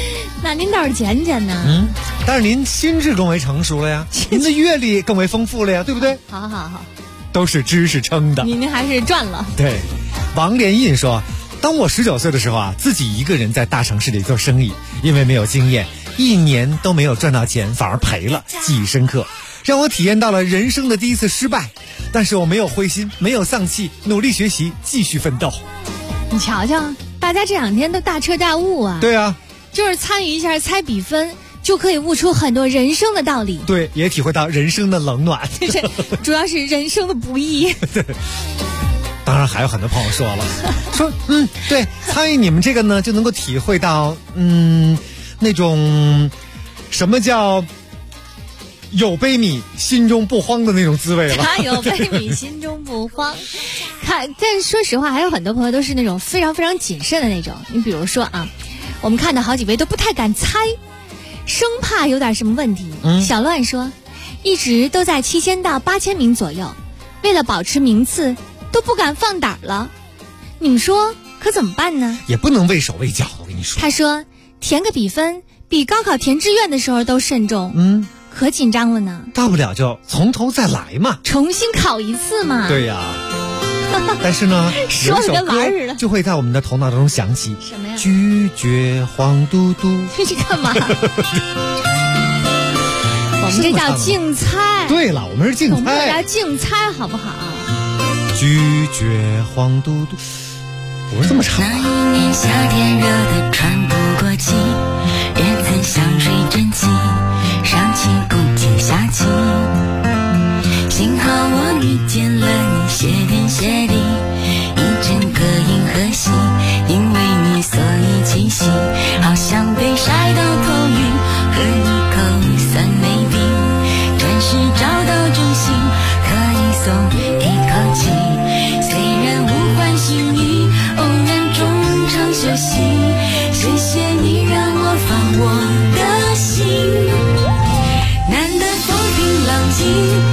那您倒是捡捡呢。 但是您心智更为成熟了呀，您的阅历更为丰富了呀，对不对？ 好， 都是知识撑的。 您还是赚了。 对，王连印说，当我19岁的时候啊，自己一个人在大城市里做生意，因为没有经验，1年都没有赚到钱，反而赔了，记忆深刻，让我体验到了人生的第一次失败。但是我没有灰心，没有丧气，努力学习，继续奋斗。 你瞧瞧，大家这2天都大彻大悟啊。 对啊， 就是参与一下猜比分，就可以悟出很多人生的道理。 对，也体会到人生的冷暖。 主要是人生的不易。 对。当然还有很多朋友说了，说对，参与你们这个呢，就能够体会到那种什么叫有杯米心中不慌的那种滋味了。 他有杯米心中不慌。但说实话，还有很多朋友都是那种非常非常谨慎的那种。你比如说啊，我们看到好几位都不太敢猜，生怕有点什么问题。小乱说，一直都在7000到8000名左右，为了保持名次都不敢放胆了。你们说可怎么办呢？ 也不能畏手畏脚，我跟你说。 他说填个比分比高考填志愿的时候都慎重。可紧张了呢。 大不了就从头再来嘛， 重新考一次嘛。 对呀。但是呢， 说的跟玩似的， 就会在我们的头脑当中响起什么呀？ 拒绝黄嘟嘟。 你干嘛？我们这叫竞猜。 对了，我们是竞猜。 我们叫竞猜，好不好？ 拒绝黄嘟嘟，不是这么唱。 那一年夏天热得喘不过气，叶子像水蒸气，上气不接下气。幸好我遇见了你，谢天谢地，一整个银河系，因为你所以清晰，好像被晒到头晕，喝一口酸梅冰，暂时找到中心，可以松一口气。虽然无关心意，偶然中场休息，谢谢你让我放我的心。难得风平浪静，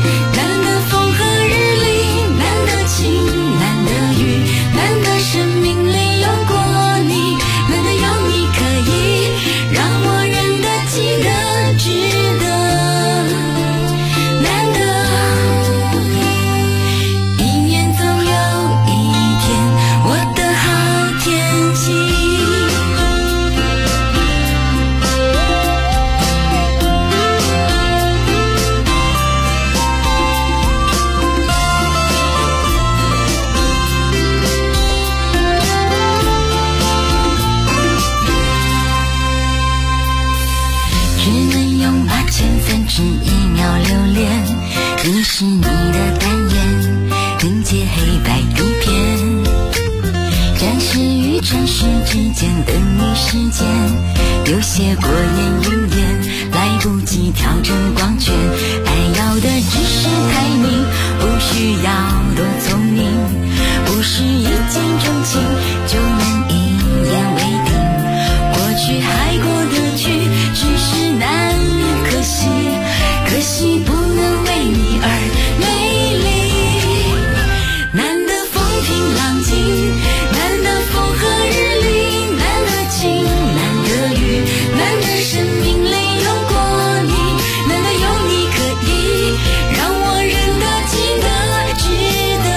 你是你的单眼，凝结黑白底片，暂时与尘世之间等你时间，有些过眼云烟，来不及调整光圈，爱要的只是太明，不需要多聪明，不是一见钟情就能一言为定，过去还过得去，只是难免可惜，可惜不能为你而美丽。难得风平浪静，难得风和日丽，难得晴，难得雨，难得生命里有过你，难得有你可以让我认得记得值得，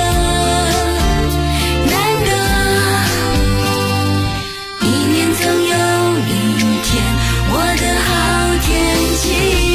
难得一年总有一天我的好天气。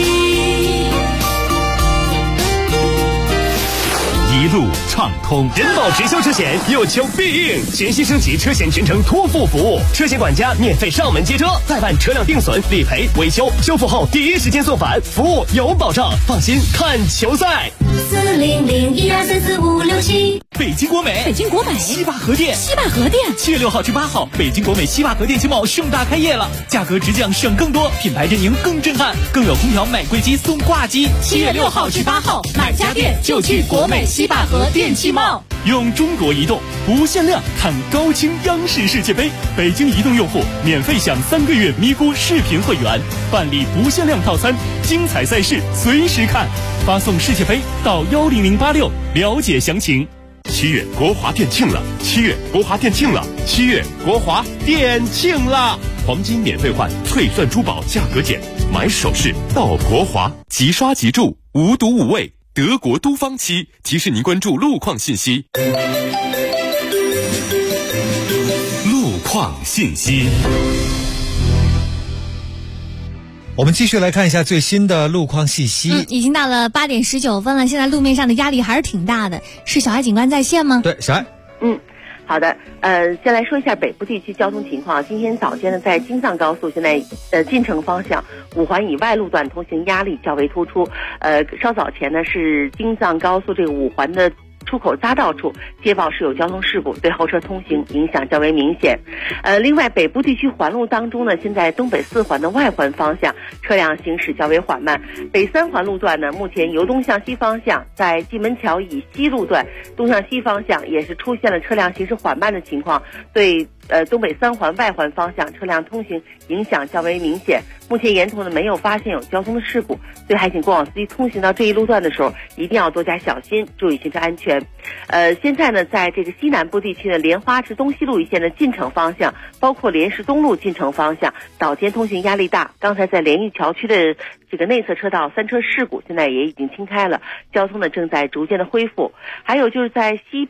一路畅通，人保直销车险有求必应，全新升级车险全程托付服务，车险管家免费上门接车，再办车辆定损、理赔、维修，修复后第一时间送返，服务有保障，放心看球赛。 40012344567。 北京国美， 北京国美西坝河店 7月6号至8号， 北京国美西坝河店旗茂盛大开业了，价格直降省更多，品牌阵营更震撼，更有空调买贵机送挂机。 7月6号至8号，买家电就去国美西坝河电器贸。 用中国移动不限量看高清央视世界杯，北京移动用户免费享3个月咪咕视频会员，办理不限量套餐，精彩赛事随时看，发送世界杯到10086了解详情。 7月国华店庆了，7月国华店庆了，7月国华店庆了。 黄金免费换，翠钻珠宝价格减，买首饰到国华，即刷即住，无毒无味。德国都方漆提示您关注路况信息。路况信息。 我们继续来看一下最新的路况信息。 已经到了8点19分了，现在路面上的压力还是挺大的。是小爱警官在线吗？ 对，小爱。 好的，先来说一下北部地区交通情况。今天早间呢，在京藏高速现在进城方向5环以外路段通行压力较为突出。稍早前呢是京藏高速这个5环的出口匝道处接报是有交通事故，对后车通行影响较为明显。另外北部地区环路当中呢，现在东北4环的外环方向车辆行驶较为缓慢。北3环路段呢，目前由东向西方向在蓟门桥以西路段东向西方向也是出现了车辆行驶缓慢的情况，对东北3环外环方向车辆通行影响较为明显。目前沿途呢没有发现有交通的事故，所以还请过往司机通行到这一路段的时候一定要多加小心，注意行车安全。现在呢，在这个西南部地区呢，莲花至东西路一线的进城方向，包括莲石东路进城方向，早间通行压力大。刚才在莲玉桥区的这个内侧车道3车事故，现在也已经清开了，交通呢正在逐渐的恢复。还有就是在西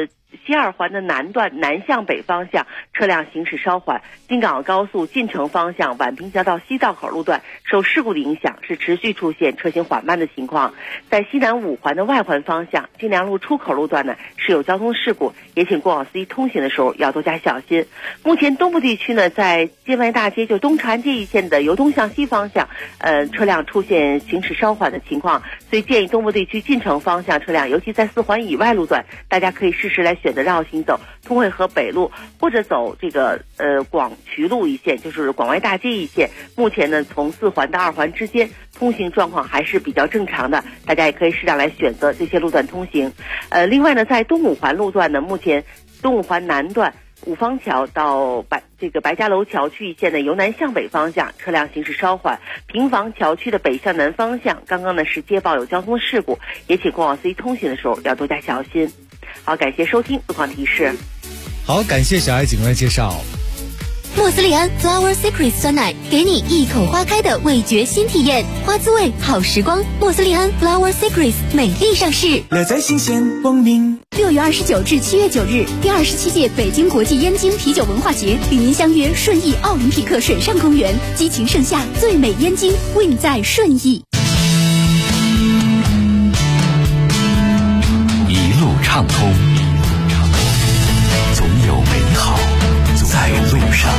2环的南段南向北方向车辆行驶稍缓，京港澳高速进城方向宛平桥到西道口路段受事故的影响是持续出现车行缓慢的情况。在西南5环的外环方向金良路出口路段呢是有交通事故，也请过往司机通行的时候要多加小心。目前东部地区呢，在建外大街就东长安街一线的由东向西方向车辆出现行驶稍缓的情况，所以建议东部地区进城方向车辆，尤其在4环以外路段，大家可以适时来选择绕行走通惠河北路，或者走这个广渠路一线，就是广外大街一线。目前呢，从4环到2环之间通行状况还是比较正常的，大家也可以适当来选择这些路段通行。另外呢，在东5环路段呢，目前东5环南段五方桥到白家楼桥区一线的由南向北方向车辆行驶稍缓，平房桥区的北向南方向刚刚呢是接报有交通事故，也请过往司机通行的时候要多加小心。好，感谢收听路况提示。 好，感谢小爱警官介绍。 莫斯利安 Flower Secrets 酸奶，给你一口花开的味觉新体验，花滋味好时光。莫斯利安 Flower Secrets 美丽上市， 乐在新鲜光明。 6月29至7月9日，第27届北京国际燕京啤酒文化节与您相约顺义奥林匹克水上公园，激情盛夏，最美燕京，韵在顺义。 一路畅通，总有美好在路上。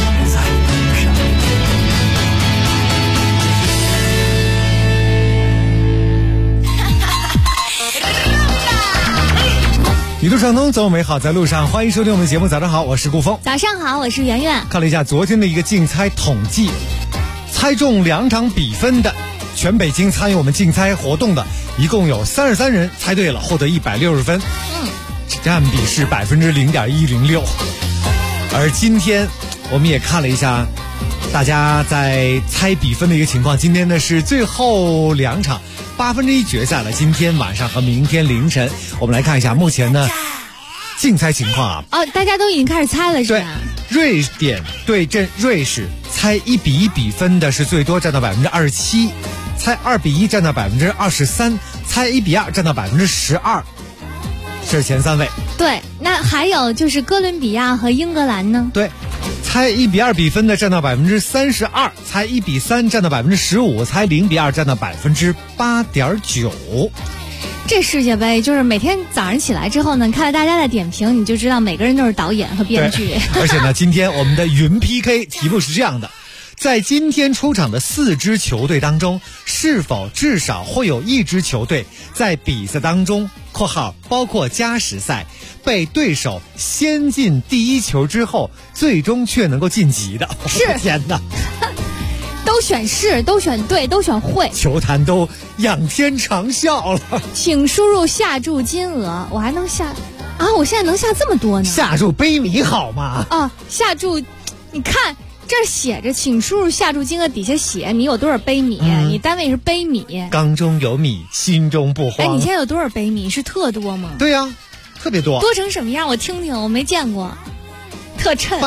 一路畅通，总有美好在路上。欢迎收听我们的节目，早上好，我是顾峰。 早上好，我是圆圆。 看了一下昨天的一个竞猜统计，猜中2场比分的，全北京参与我们竞猜活动的，一共有33人猜对了，获得160分。占比是0.106%。而今天我们也看了一下大家在猜比分的一个情况，今天呢是最后2场1/8决赛了，今天晚上和明天凌晨，我们来看一下目前呢竞猜情况啊。 大家都已经开始猜了是吧？ 对，瑞典对阵瑞士，猜1-1比分的是最多，占到27%，猜2-1占到23%，猜1-2占到12%，这是前3位。 对，那还有就是哥伦比亚和英格兰呢？ 对，猜1-2比分的占到32%，猜1-3占到15%，猜0-2占到8.9%。 这世界杯就是每天早上起来之后呢，看到大家的点评，你就知道每个人都是导演和编剧。 而且呢，今天我们的云 PK 题目是这样的：在今天出场的4支球队当中，是否至少会有1支球队在比赛当中（括号包括加时赛）被对手先进第1球之后，最终却能够晋级的？ 是， 天哪！ 都选是，都选对，都选会， 球坛都仰天长啸了。 请输入下注金额，我还能下啊！我现在能下这么多呢？ 下注杯米好吗？ 下注，你看这儿写着，请输入下注金额，底下写你有多少杯米，你单位是杯米。 缸中有米，心中不慌。 你现在有多少杯米？是特多吗？ 对呀，特别多。 多成什么样？我听听，我没见过。 特称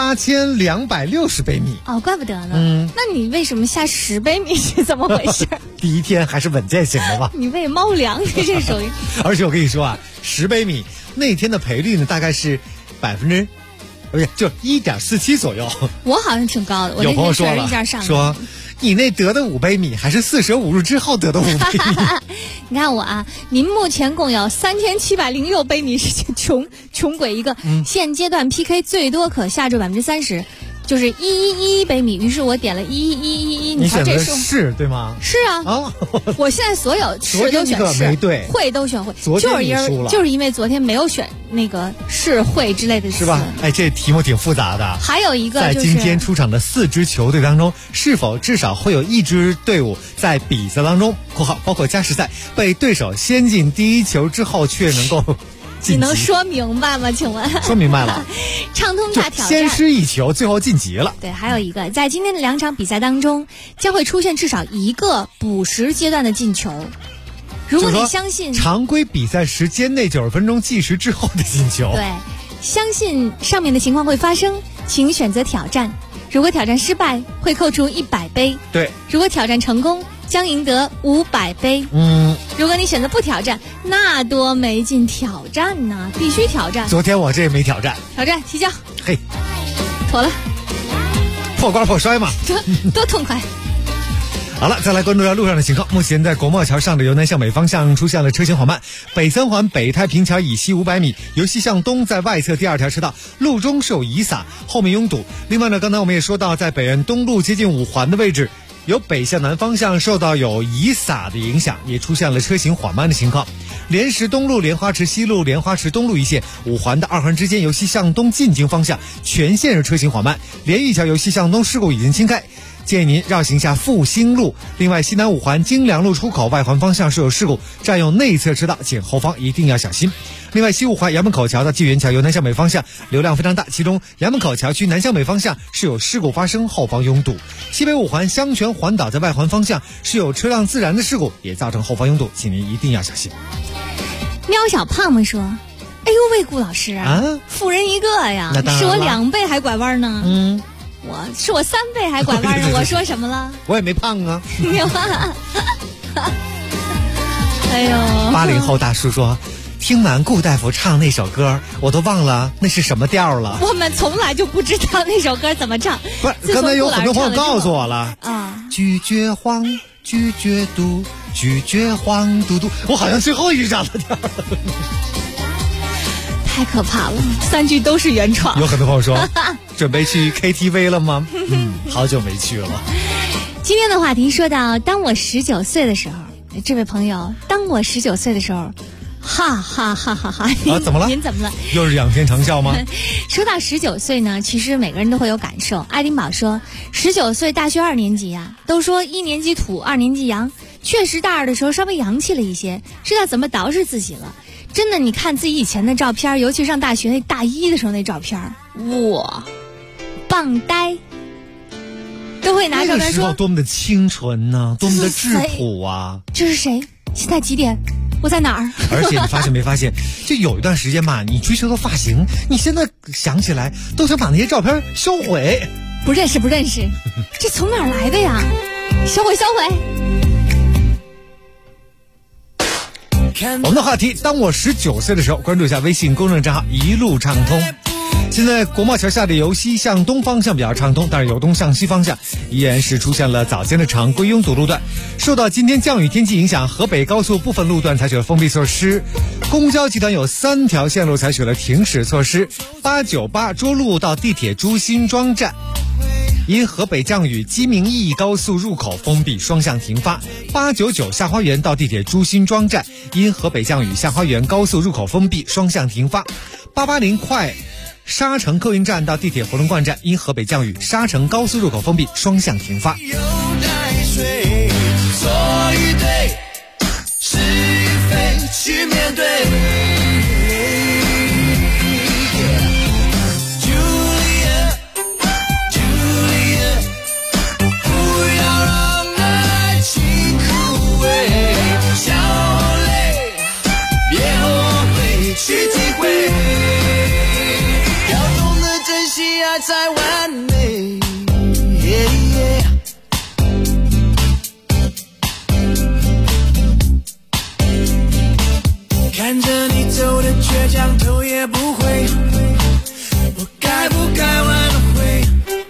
8260杯米。 哦，怪不得呢。那你为什么下10杯米是怎么回事？ 第一天还是稳健型的吧？ 你喂猫粮，你这属于。 而且我跟你说啊，10杯米那天的赔率呢，大概是就1.47左右。 我好像挺高的，我那天确实一下上说你那得的5杯米还是4舍5入之后得的5杯米。 你看我啊，您目前共有3706杯米是穷鬼一个，现阶段 PK 最多可下注30%。就是1111杯米，于是我点了1111， 你选的瞧这数是对吗？ 是啊，我现在所有是都选是， 没对， 会都选会， 就是因为昨天没有选那个是会之类的词， 是吧？哎，这题目挺复杂的。 还有一个在今天出场的4支球队当中，是否至少会有1支队伍在比赛当中（括号包括加时赛）被对手先进第一球之后却能够。 你能说明白吗？请问说明白了， 畅通大挑战， 先失一球，最后晋级了。 对，还有一个，在今天的2场比赛当中，将会出现至少1个补时阶段的进球。如果你相信常规比赛时间内90分钟计时之后的进球， 对，相信上面的情况会发生，请选择挑战。如果挑战失败，会扣除100杯。 对， 如果挑战成功，将赢得500杯。如果你选择不挑战，那多没劲！挑战呢，必须挑战。 昨天我这也没挑战。 挑战提交。 嘿， 妥了。 破罐破摔嘛， 多痛快。 好了，再来关注一下路上的情况。目前在国贸桥上的由南向北方向出现了车行缓慢，北三环北太平桥以西500米，由西向东在外侧第2条车道，路中是有雨洒，后面拥堵。另外呢，刚才我们也说到，在北苑东路接近5环的位置，由北向南方向受到有雨洒的影响，也出现了车行缓慢的情况。莲石东路、莲花池西路、莲花池东路一线5环的2环之间，由西向东进京方向全线是车行缓慢。莲玉桥由西向东事故已经清开，建议您绕行下复兴路。另外，西南5环京良路出口外环方向是有事故，占用内侧车道，请后方一定要小心。另外，西5环衙门口桥到纪元桥由南向北方向流量非常大，其中衙门口桥区南向北方向是有事故发生，后方拥堵。西北5环香泉环岛在外环方向是有车辆自燃的事故，也造成后方拥堵，请您一定要小心。 喵小胖们说：“哎呦喂，顾老师啊，富人一个呀，是我2倍还拐弯呢。我3倍还拐弯呢，我说什么了？ 我也没胖啊。 哎呦 ，80后大叔说。”听完顾大夫唱那首歌，我都忘了那是什么调了。 我们从来就不知道那首歌怎么唱。 不是，刚才有很多朋友告诉我了啊。 拒绝黄，拒绝毒，拒绝黄嘟嘟。我好像最后一句唱的调了。 太可怕了，3句都是原创。 有很多朋友说，准备去 KTV 了吗？好久没去了。 今天的话题说到，当我19岁的时候，这位朋友，当我19岁的时候。哈哈哈哈哈！ 怎么了？ 您怎么了？ 又是仰天长啸吗？ 说到19岁呢，其实每个人都会有感受。爱丁堡说，19岁大学2年级啊，都说1年级土，2年级洋，确实大2的时候稍微洋气了一些，知道怎么捯饬自己了。真的，你看自己以前的照片，尤其上大学那大1的时候那照片，哇，棒呆！都会拿照片说， 那个时候多么的清纯呢，多么的质朴啊！ 这是谁？现在几点？我在哪儿？ 而且你发现没发现，就有一段时间嘛，你追求的发型，你现在想起来都想把那些照片销毁。 不认识，这从哪儿来的呀？销毁。 我们的话题，当我19岁的时候，关注一下微信公众账号一路畅通。现在国贸桥下的由西向东方向比较畅通，但是由东向西方向依然是出现了早间的常规拥堵路段。受到今天降雨天气影响，河北高速部分路段采取了封闭措施，公交集团有3条线路采取了停驶措施。898涿路到地铁朱辛庄站，因河北降雨，鸡鸣驿高速入口封闭双向停发。899下花园到地铁朱辛庄站，因河北降雨，下花园高速入口封闭双向停发。880快沙城客运站到地铁回龙观站，因河北降雨，沙城高速入口封闭双向停发。 是与非去面对。去体会，要懂得珍惜爱再完美。看着你走的倔强，头也不回，我该不该挽回？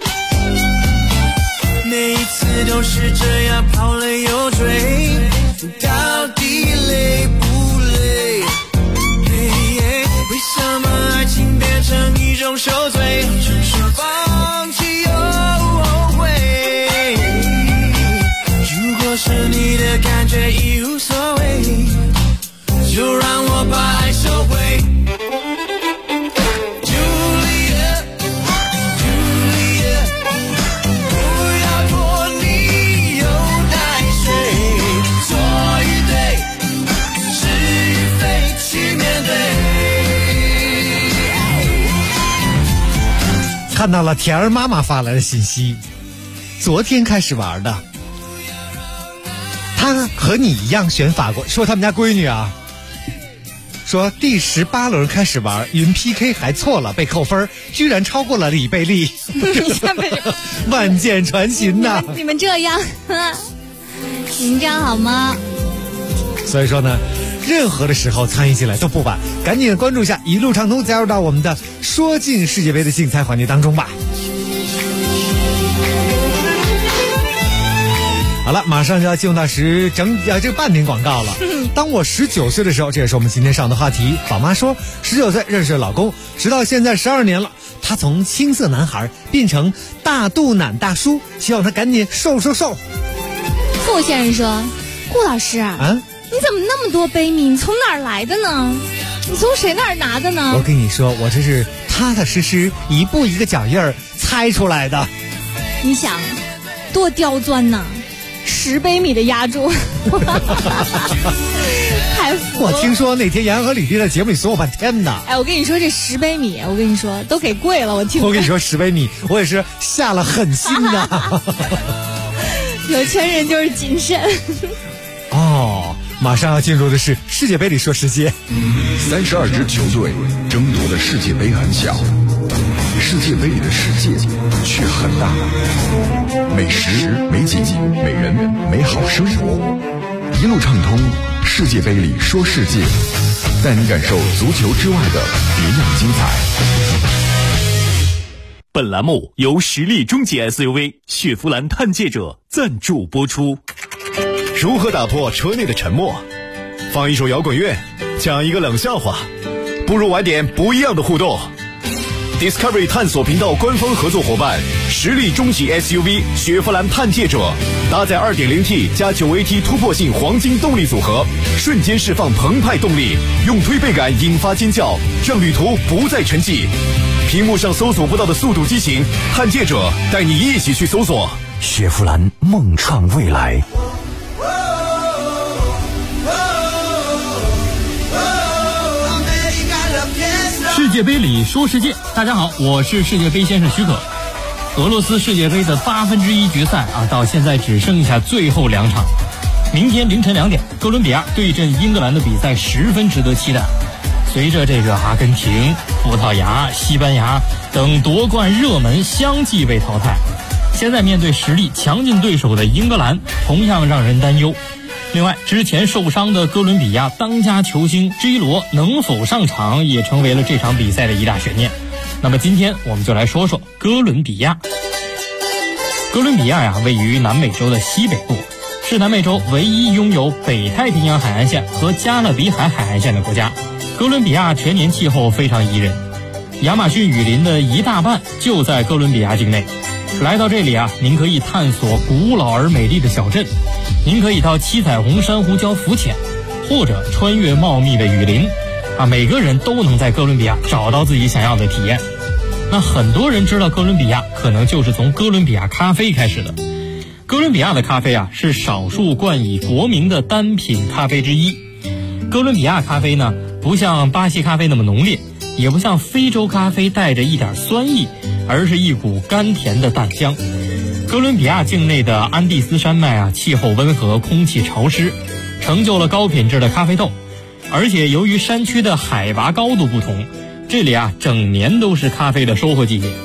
每一次都是这样跑了又追，到底累不累？为什么爱情变成一种受罪？放弃又后悔。如果是你的感觉已无所谓，就让我把爱收回。 看到了甜儿妈妈发来的信息，昨天开始玩的，她和你一样选法国，说他们家闺女啊，说第18轮开始玩，云 PK 还错了，被扣分，居然超过了李贝利，万箭穿心呐！ 你们这样，你们这样好吗？ 所以说呢，任何的时候参与进来都不晚，赶紧关注一下一路畅通，加入到我们的说进世界杯的竞猜环节当中吧。好了，马上就要进入到这个半点广告了。当我19岁的时候，这也是我们今天上的话题。宝妈说，19岁认识了老公，直到现在12年了，他从青涩男孩变成大肚腩大叔，希望他赶紧瘦。 傅先生说，顾老师啊， 你怎么那么多杯米？你从哪儿来的呢？你从谁那儿拿的呢？ 我跟你说，我这是踏踏实实一步一个脚印儿猜出来的。 你想多刁钻呐！10杯米的压住，太服了！ 我听说那天杨和李丽在节目里说我半天呢。 哎，我跟你说这10杯米，我跟你说都给贵了。我跟你说10杯米，我也是下了狠心的。 有钱人就是谨慎。 哦，马上要进入的是世界杯里说世界。 32支球队争夺的世界杯很小，世界杯里的世界却很大。美食、美景、美人、美好生活，一路畅通。世界杯里说世界，带你感受足球之外的别样精彩。 本栏目由实力中级 SUV 雪佛兰探界者赞助播出。 如何打破车内的沉默？放一首摇滚乐，讲一个冷笑话，不如玩点不一样的互动。Discovery 探索频道官方合作伙伴，实力中级 SUV 雪佛兰探界者，搭载 2.0T 加 9AT 突破性黄金动力组合，瞬间释放澎湃动力，用推背感引发尖叫，让旅途不再沉寂。屏幕上搜索不到的速度激情，探界者带你一起去搜索。 雪佛兰梦创未来。 世界杯里说世界，大家好，我是世界杯先生许可。俄罗斯世界杯的1/8决赛到现在只剩下最后2场。明天凌晨2点，哥伦比亚对阵英格兰的比赛十分值得期待。随着这个阿根廷、葡萄牙、西班牙等夺冠热门相继被淘汰，现在面对实力强劲对手的英格兰，同样让人担忧。另外，之前受伤的哥伦比亚当家球星 J 罗能否上场，也成为了这场比赛的一大悬念。那么今天我们就来说说哥伦比亚。哥伦比亚位于南美洲的西北部，是南美洲唯一拥有北太平洋海岸线和加勒比海海岸线的国家。哥伦比亚全年气候非常宜人，亚马逊雨林的一大半就在哥伦比亚境内。来到这里您可以探索古老而美丽的小镇，您可以到七彩虹珊瑚礁浮潜，或者穿越茂密的雨林每个人都能在哥伦比亚找到自己想要的体验。那很多人知道哥伦比亚，可能就是从哥伦比亚咖啡开始的。哥伦比亚的咖啡是少数冠以国名的单品咖啡之一。哥伦比亚咖啡呢，不像巴西咖啡那么浓烈，也不像非洲咖啡带着一点酸意，而是一股甘甜的淡香。哥伦比亚境内的安第斯山脉气候温和，空气潮湿，成就了高品质的咖啡豆。而且由于山区的海拔高度不同，这里整年都是咖啡的收获季节。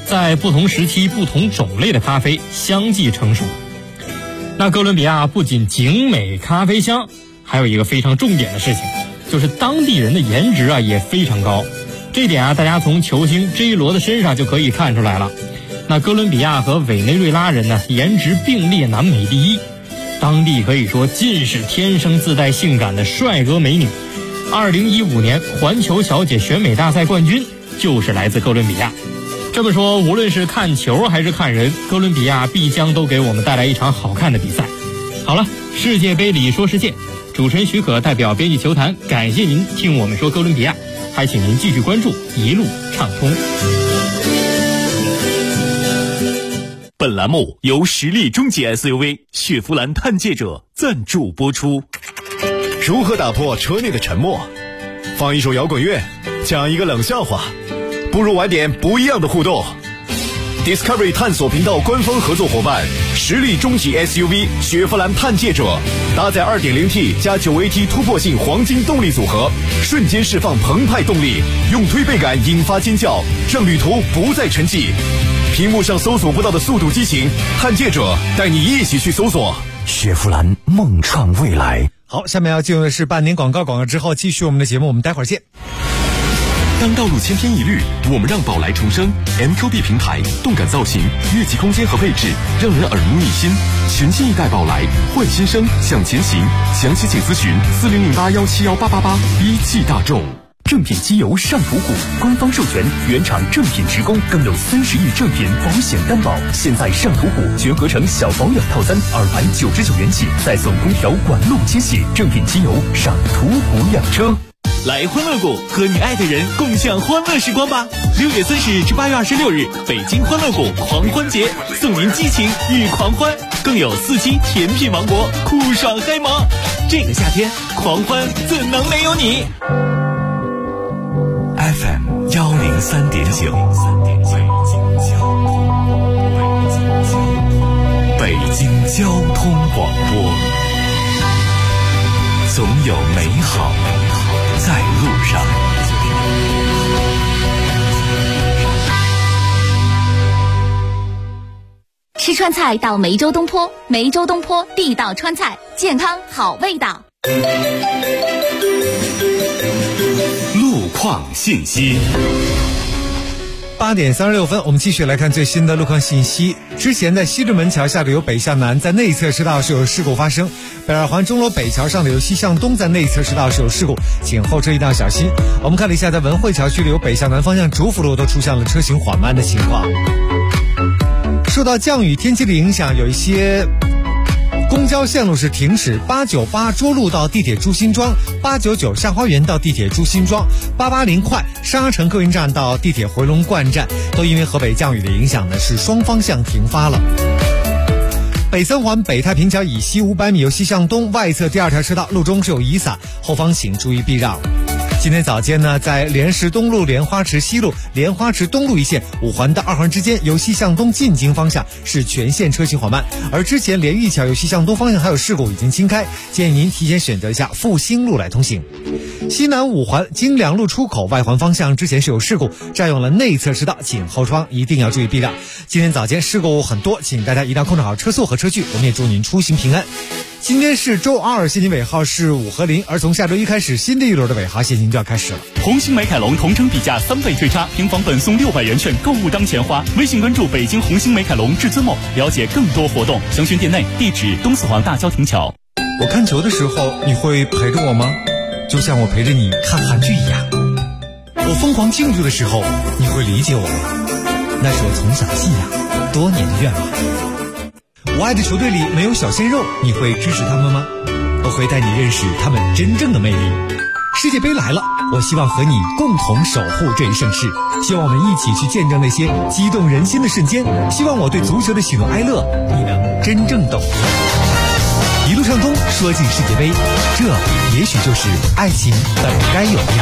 在不同时期不同种类的咖啡相继成熟。那哥伦比亚不仅景美咖啡香，还有一个非常重点的事情，就是当地人的颜值也非常高。这点大家从球星 J 罗的身上就可以看出来了。那哥伦比亚和委内瑞拉人呢，颜值并列南美第一，当地可以说尽是天生自带性感的帅哥美女。2015年环球小姐选美大赛冠军就是来自哥伦比亚。这么说，无论是看球还是看人，哥伦比亚必将都给我们带来一场好看的比赛。好了，世界杯里说世界，主持人许可代表编辑球坛，感谢您听我们说哥伦比亚，还请您继续关注一路畅通。 本栏目由实力中级 SUV 雪佛兰探界者赞助播出。 如何打破车内的沉默？放一首摇滚乐，讲一个冷笑话，不如玩点不一样的互动。Discovery 探索频道官方合作伙伴，实力中级 SUV 雪佛兰探界者，搭载 2.0T 加 9AT 突破性黄金动力组合，瞬间释放澎湃动力，用推背感引发尖叫，让旅途不再沉寂。屏幕上搜索不到的速度激情，探界者带你一起去搜索。 雪佛兰梦创未来。 好，下面要进入的是半年广告之后继续我们的节目，我们待会儿见。 当道路千篇一律，我们让宝来重生。MQB 平台，动感造型，越级空间和配置，让人耳目一新。全新一代宝来，换新生，向前行。详细请咨询4008171888。一汽大众。 正品机油上途虎，官方授权，原厂正品直供，更有30亿正品保险担保。现在上途虎全合成小保养套餐299元起，再送空调管路清洗。正品机油上途虎养车。 来欢乐谷和你爱的人共享欢乐时光吧！6月30日至8月26日，北京欢乐谷狂欢节，送您激情与狂欢，更有4期甜品王国酷爽嗨萌。这个夏天，狂欢怎能没有你 ？FM 103.9，北京交通广播，总有美好在路上。 吃川菜到梅州东坡，梅州东坡地道川菜，健康好味道。 路况信息。 8点36分，我们继续来看最新的路况信息。之前在西直门桥下的由北向南在内侧车道是有事故发生，北二环钟楼北桥上的由西向东在内侧车道是有事故，请后车一定要小心。我们看了一下，在文汇桥区的由北向南方向主辅路都出现了车行缓慢的情况。受到降雨天气的影响，有一些公交线路是停驶，898涿路到地铁朱辛庄，899下花园到地铁朱辛庄，880快沙城客运站到地铁回龙观站，都因为河北降雨的影响呢，是双方向停发了。北三环北太平桥以西500米由西向东外侧第2条车道路中是有雨伞，后方请注意避让。今天早间呢，在莲石东路、莲花池西路、莲花池东路一线5环到2环之间，由西向东进京方向是全线车行缓慢。而之前莲玉桥由西向东方向还有事故已经清开，建议您提前选择一下复兴路来通行。西南5环京良路出口外环方向之前是有事故，占用了内侧车道，请后窗一定要注意避让。今天早间事故很多，请大家一定要控制好车速和车距，我们也祝您出行平安。今天是周2，现金尾号是5和0，而从下周一开始，新的一轮的尾号现金就要开始了。 红星美凯龙同城比价3倍退差，平房本送600元券，购物当钱花。微信关注北京红星美凯龙至尊梦，了解更多活动。详询店内，地址东四环大郊亭桥。 我看球的时候，你会陪着我吗？就像我陪着你看韩剧一样。我疯狂庆祝的时候，你会理解我吗？那是我从小的信仰，多年的愿望。我爱的球队里没有小鲜肉，你会支持他们吗？我会带你认识他们真正的魅力。世界杯来了，我希望和你共同守护这一盛世，希望我们一起去见证那些激动人心的瞬间，希望我对足球的喜怒哀乐你能真正懂得。一路畅通，说进世界杯，这也许就是爱情本该有的样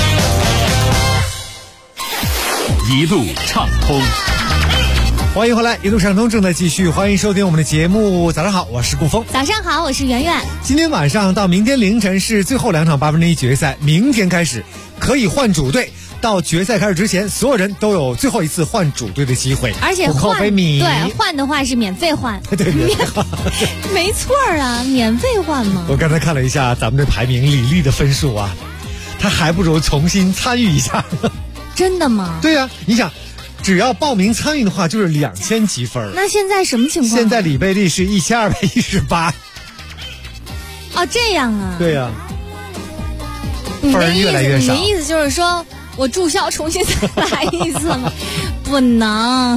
子。一路畅通， 欢迎回来，一路畅通正在继续，欢迎收听我们的节目。早上好，我是顾峰。 早上好，我是圆圆。 今天晚上到明天凌晨是最后2场1/8决赛，明天开始可以换主队， 到决赛开始之前，所有人都有最后一次换主队的机会， 而且不扣非米。 对，换的话是免费换。 对， 没错啊，免费换嘛。 我刚才看了一下咱们的排名，李丽的分数啊，她还不如重新参与一下。 真的吗？ 对啊，你想，只要报名参与的话，就是2000积分。 那现在什么情况？ 现在李贝丽是1218。 哦，这样啊。 对啊。分越来越少。 你的意思就是说我注销重新再来一次吗？不能，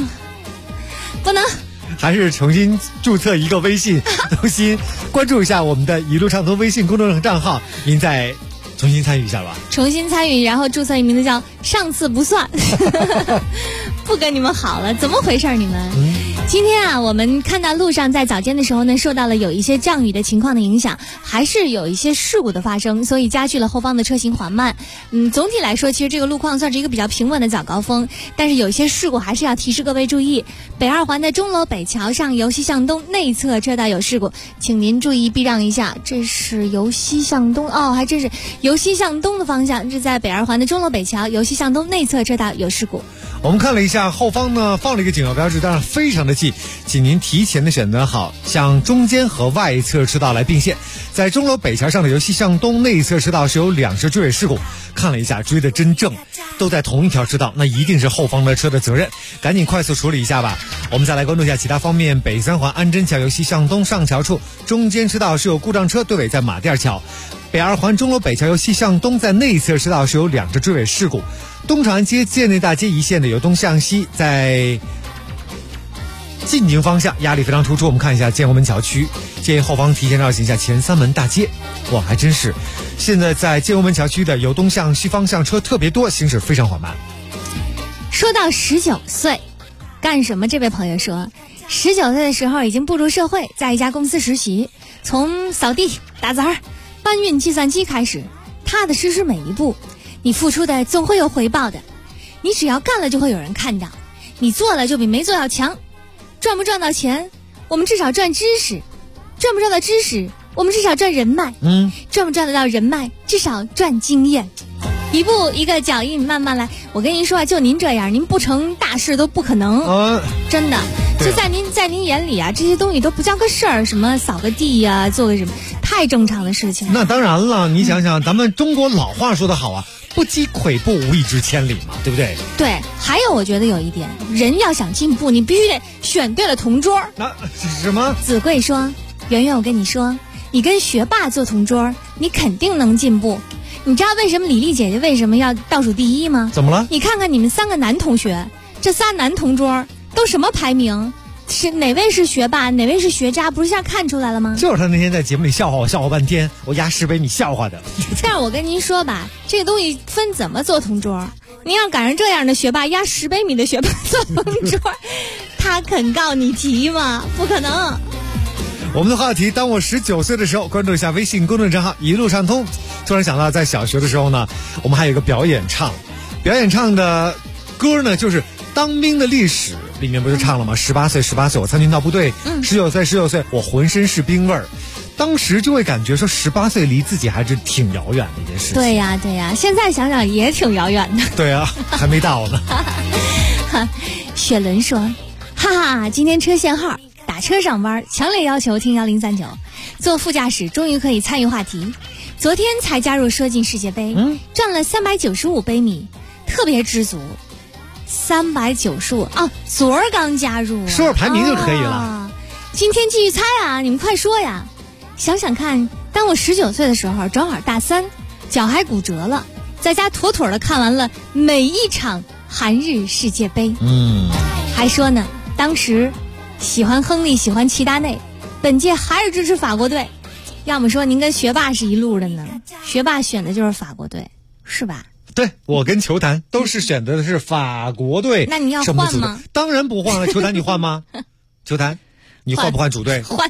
还是重新注册一个微信，重新关注一下我们的一路畅通微信公众账号，您再重新参与一下吧。 重新参与，然后注册一名字叫上次不算。不跟你们好了，怎么回事你们？今天啊，我们看到路上在早间的时候呢，受到了有一些降雨的情况的影响，还是有一些事故的发生，所以加剧了后方的车行缓慢。总体来说，其实这个路况算是一个比较平稳的早高峰，但是有一些事故还是要提示各位注意。北二环的钟楼北桥上由西向东内侧车道有事故，请您注意避让一下。这是由西向东还真是由西向东的方向，是在北二环的钟楼北桥由西向东内侧车道有事故。 我们看了一下后方呢，放了一个警告标志，当然非常的近，请您提前的选择好向中间和外侧车道来并线。在钟楼北桥上的由西向东内侧车道是有2车追尾事故，看了一下追的真正都在同一条车道，那一定是后方的车的责任，赶紧快速处理一下吧。我们再来关注一下其他方面，北三环安贞桥由西向东上桥处中间车道是有故障车对尾在马甸桥，北二环钟楼北桥由西向东在内侧车道是有2车追尾事故，东长安街建内大街一线的由东向西在进京方向压力非常突出。我们看一下建国门桥区，建议后方提前绕行一下前三门大街。哇，还真是，现在在建国门桥区的由东向西方向车特别多，行驶非常缓慢。 说到19岁干什么，这位朋友说19岁的时候已经步入社会，在一家公司实习，从扫地打杂搬运计算机开始，踏踏实实每一步，你付出的总会有回报的，你只要干了就会有人看到，你做了就比没做要强。赚不赚到钱，我们至少赚知识；赚不赚到知识，我们至少赚人脉；赚不赚得到人脉，至少赚经验。一步一个脚印，慢慢来。我跟您说啊，就您这样，您不成大事都不可能。真的，就在您眼里啊，这些东西都不叫个事儿，什么扫个地呀，做个什么，太正常的事情。 那当然了，你想想，咱们中国老话说得好啊，不积跬步无以至千里嘛，对不对？ 对，还有我觉得有一点，人要想进步，你必须得选对了同桌。 那什么？ 子贵说，圆圆，我跟你说，你跟学霸做同桌，你肯定能进步。你知道为什么李丽姐姐为什么要倒数第一吗？ 怎么了？ 你看看你们3个男同学，这仨男同桌都什么排名？是哪位是学霸，哪位是学渣？不是一下看出来了吗？ 就是他那天在节目里笑话我，笑话半天，我压10杯米笑话的。 但是我跟您说吧，这个东西分怎么做同桌。您要赶上这样的学霸，压10杯米的学霸做同桌，他肯告你题吗？不可能。 我们的话题，当我19岁的时候，关注一下微信公众账号一路畅通。突然想到，在小学的时候呢，我们还有一个表演唱的歌呢，就是当兵的历史里面不是唱了吗？18岁我参军到部队，19岁我浑身是兵味儿。当时就会感觉说18岁离自己还是挺遥远的一件事情。 对呀，现在想想也挺遥远的。 对啊，还没到呢。 雪伦说，哈哈，今天车限号，打车上班，强烈要求听1039，坐副驾驶终于可以参与话题。昨天才加入射进世界杯，赚了395杯米，特别知足。395啊，昨儿刚加入， 说说排名就可以了。 今天继续猜啊，你们快说呀！想想看，当我19岁的时候，正好大3，脚还骨折了，在家妥妥的看完了每一场韩日世界杯。还说呢，当时喜欢亨利，喜欢齐达内，本届还是支持法国队。要么说您跟学霸是一路的呢，学霸选的就是法国队，是吧？ 对，我跟球坛都是选择的是法国队。 那你要换吗？ 当然不换了。球坛你换吗？球坛你换不换主队？ 换。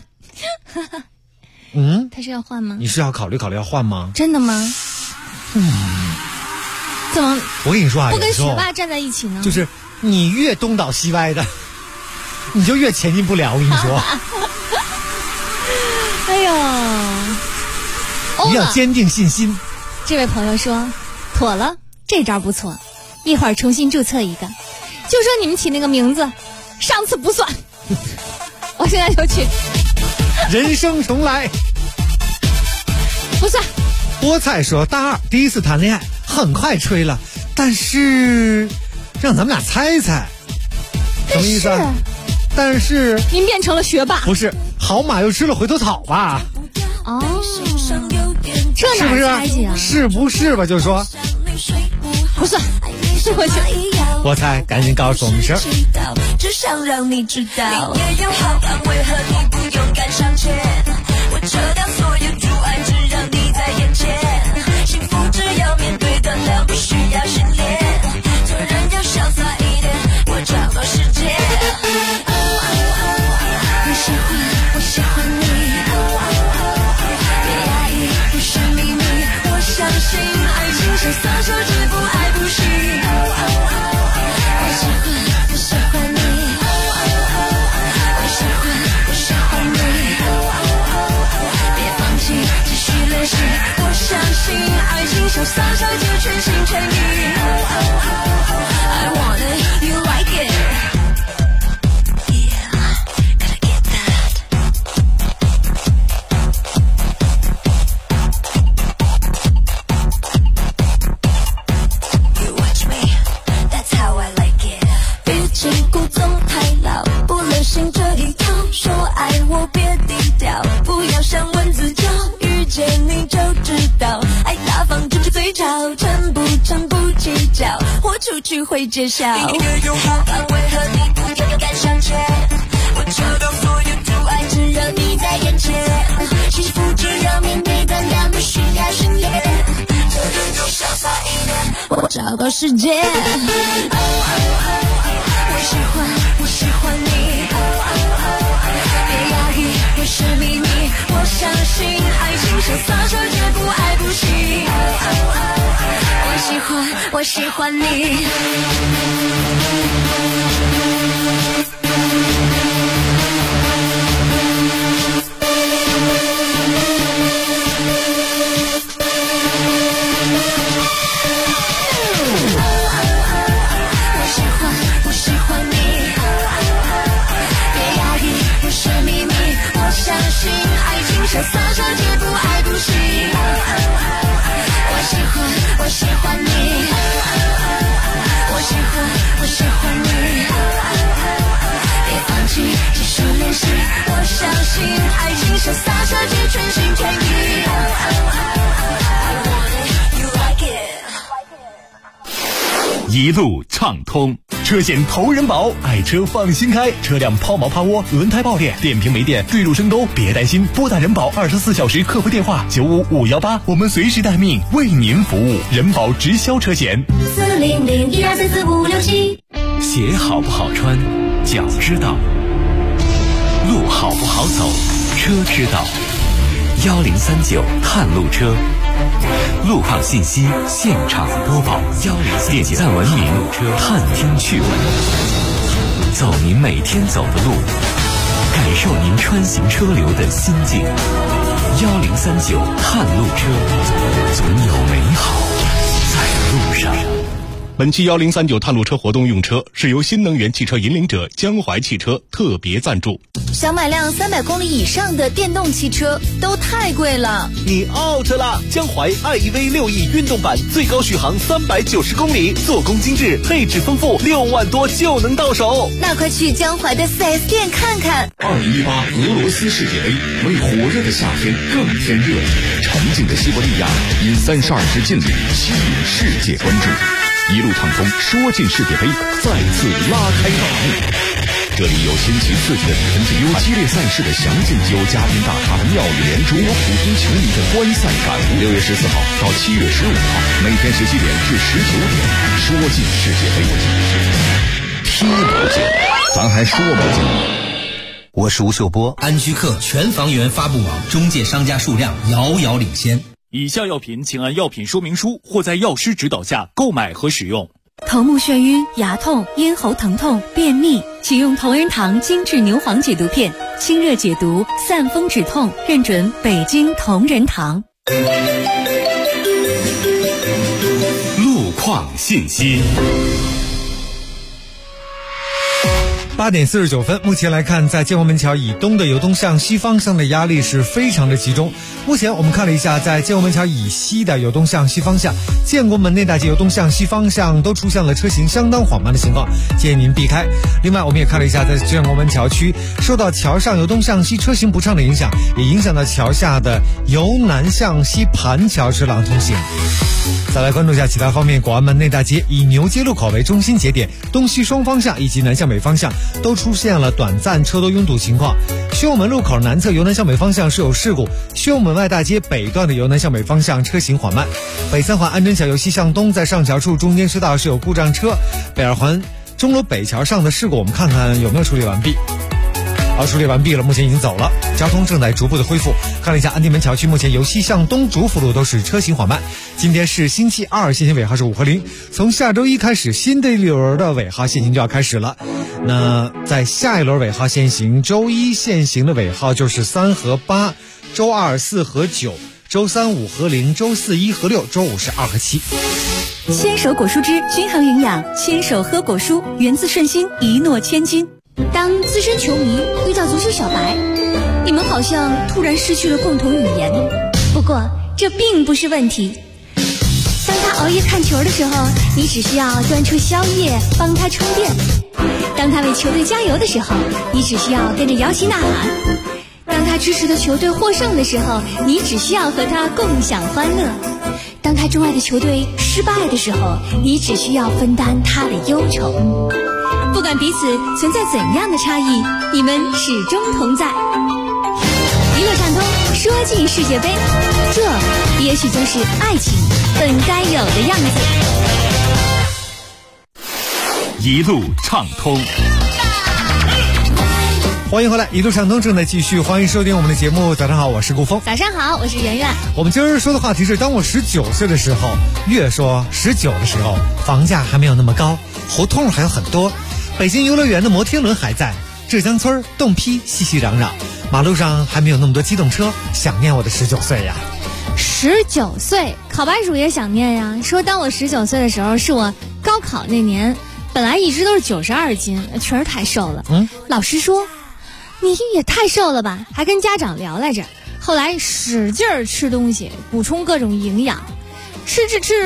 他是要换吗？ 你是要考虑要换吗？ 真的吗？怎么？ 我跟你说啊， 不跟学霸站在一起呢？ 就是你越东倒西歪的，你就越前进不了。我跟你说。 哎呦， 你要坚定信心。 这位朋友说，妥了，这招不错。 一会儿重新注册一个，就说你们起那个名字，上次不算。我现在就去。 人生重来。 不算。 菠菜说大二第一次谈恋爱，很快吹了，但是让咱们俩猜猜，什么意思啊？但是您变成了学霸？ 不是，好马又吃了回头草吧？ 哦，这哪猜去啊？ 是不是吧？就说不算，是我去。 我猜，赶紧告诉我们声。 只想让你知道，你也有好感，为何你不勇敢上前？我撤掉所有阻碍，只让你在眼前。幸福只要面对得了，不需要训练。做人要潇洒一点，我找到世界。我喜欢你，别压抑，不是秘密。我相信爱情是撒手，只不爱不弃。我喜欢你，我喜欢你，别放弃，继续练习。我相信爱情是撒手，就全心全意。I want it, you like it.说爱我别低调，不要像蚊子叫，遇见你就知道，爱大方就是最潮，成不成不计较，豁出去会揭晓。你也有好感，为何你不勇敢上前？我撤掉所有阻碍，只让你在眼前。幸福只要面对得了，不需要训练。做人就潇洒一点，我找到世界。我喜欢你。不是秘密，我相信爱情是撒手，绝不爱不弃。我喜欢你。我喜欢你。别压抑，不是秘密。相信爱情是撒手，绝不爱不弃。我喜欢你，我喜欢你，别放弃，继续练习。我相信爱情是撒手，就全心全意。You like it。一路畅通，车险投人保，爱车放心开，车辆抛锚趴窝、轮胎爆裂、电瓶没电、坠入深沟，别担心，拨打人保24小时客服电话95518，我们随时待命，为您服务。人保直销车险 40012344567。鞋好不好穿，脚知道；路好不好走，车知道。1039探路车。路况信息现场播报，1039点赞文明，探听趣闻，走您每天走的路，感受您穿行车流的心境。1039探路车，总有美好在路上。 本期1039探路车活动用车是由新能源汽车引领者江淮汽车特别赞助。 想买辆300公里以上的电动汽车都太贵了， 你 out 了！江淮 iEV 6E 运动版最高续航390公里，做工精致，配置丰富，6万多就能到手。 那快去江淮的4S 店看看。 2018俄罗斯世界杯，为火热的夏天更添热情。沉静的西伯利亚因32支劲旅吸引世界关注。一路畅通，说进世界杯再次拉开大幕。这里有新奇刺激的比分竞有激烈赛事的详尽，有嘉宾大咖的妙语连珠，有普通球迷的观赛感悟。6月14号到7月15号，每天17点至19点，说进世界杯，踢不进，咱还说不进。 我是吴秀波，安居客全房源发布网中介商家数量遥遥领先。 以下药品请按药品说明书或在药师指导下购买和使用。 头目眩晕、牙痛、咽喉疼痛、便秘，请用同仁堂精致牛黄解毒片，清热解毒，散风止痛，认准北京同仁堂。 路况创信息。 8点49分，目前来看，在建国门桥以东的由东向西方向的压力是非常的集中。目前我们看了一下，在建国门桥以西的由东向西方向，建国门内大街由东向西方向都出现了车行相当缓慢的情况，建议您避开。另外，我们也看了一下，在建国门桥区，受到桥上由东向西车行不畅的影响，也影响到桥下的由南向西盘桥车辆通行。再来关注一下其他方面，广安门内大街以牛街路口为中心节点，东西双方向以及南向北方向都出现了短暂车多拥堵情况。宣武门路口南侧由南向北方向是有事故，宣武门外大街北段的由南向北方向车行缓慢。北三环安贞桥由西向东在上桥处中间车道是有故障车。北二环钟楼北桥上的事故我们看看有没有处理完毕。处理完毕了，目前已经走了，交通正在逐步的恢复。看了一下安定门桥区，目前由西向东主辅路都是车行缓慢。今天是星期二，限行尾号是5和0，从下周一开始，新的一轮的尾号限行就要开始了。那在下一轮尾号限行，周一限行的尾号就是3和8，周二4和9，周三5和0，周四1和6，周五是2和7。 牵手果蔬汁均衡营养，牵手喝果蔬，源自顺心，一诺千金。当资深球迷遇到足球小白，你们好像突然失去了共同语言。不过这并不是问题。当他熬夜看球的时候，你只需要端出宵夜帮他充电；当他为球队加油的时候，你只需要跟着摇旗呐喊；当他支持的球队获胜的时候，你只需要和他共享欢乐；当他钟爱的球队失败的时候，你只需要分担他的忧愁。不管彼此存在怎样的差异，你们始终同在。娱乐畅通，说尽世界杯，这也许就是爱情本该有的样子。 一路畅通， 欢迎回来，一路畅通正在继续，欢迎收听我们的节目。早上好，我是顾峰。 早上好，我是圆圆。 我们今儿说的话题是，当我19岁的时候，越说19的时候，房价还没有那么高，胡同还有很多，北京游乐园的摩天轮还在，浙江村洞批熙熙攘攘，马路上还没有那么多机动车，想念我的19岁呀。 19岁，烤白薯也想念呀。说当我19岁的时候，是我高考那年，本来一直都是92斤，确实太瘦了。老师说你也太瘦了吧，还跟家长聊来着。后来使劲儿吃东西，补充各种营养，吃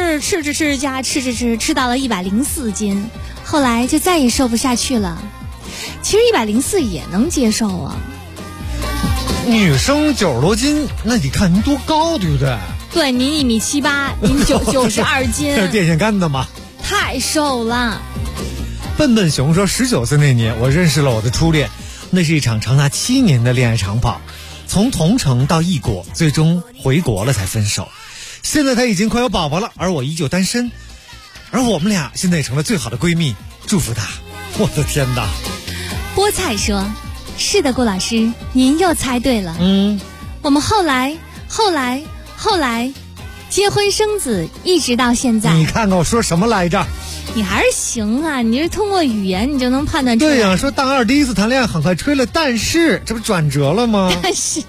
到了104斤，后来就再也瘦不下去了。其实104也能接受啊。 女生90多斤，那你看您多高，对不对？ 对，您1.78米，您92斤， 这是电线杆子吗？ 太瘦了。 笨笨熊说，19岁那年，我认识了我的初恋，那是一场长达7年的恋爱长跑，从同城到异国，最终回国了才分手。现在他已经快有宝宝了，而我依旧单身，而我们俩现在也成了最好的闺蜜，祝福他。我的天哪！ 菠菜说，是的，顾老师，您又猜对了。我们后来结婚生子，一直到现在。 你看看我说什么来着？ 你还是行啊，你是通过语言你就能判断出来。 对呀，说大二第一次谈恋爱很快吹了，但是这不转折了吗？ 但是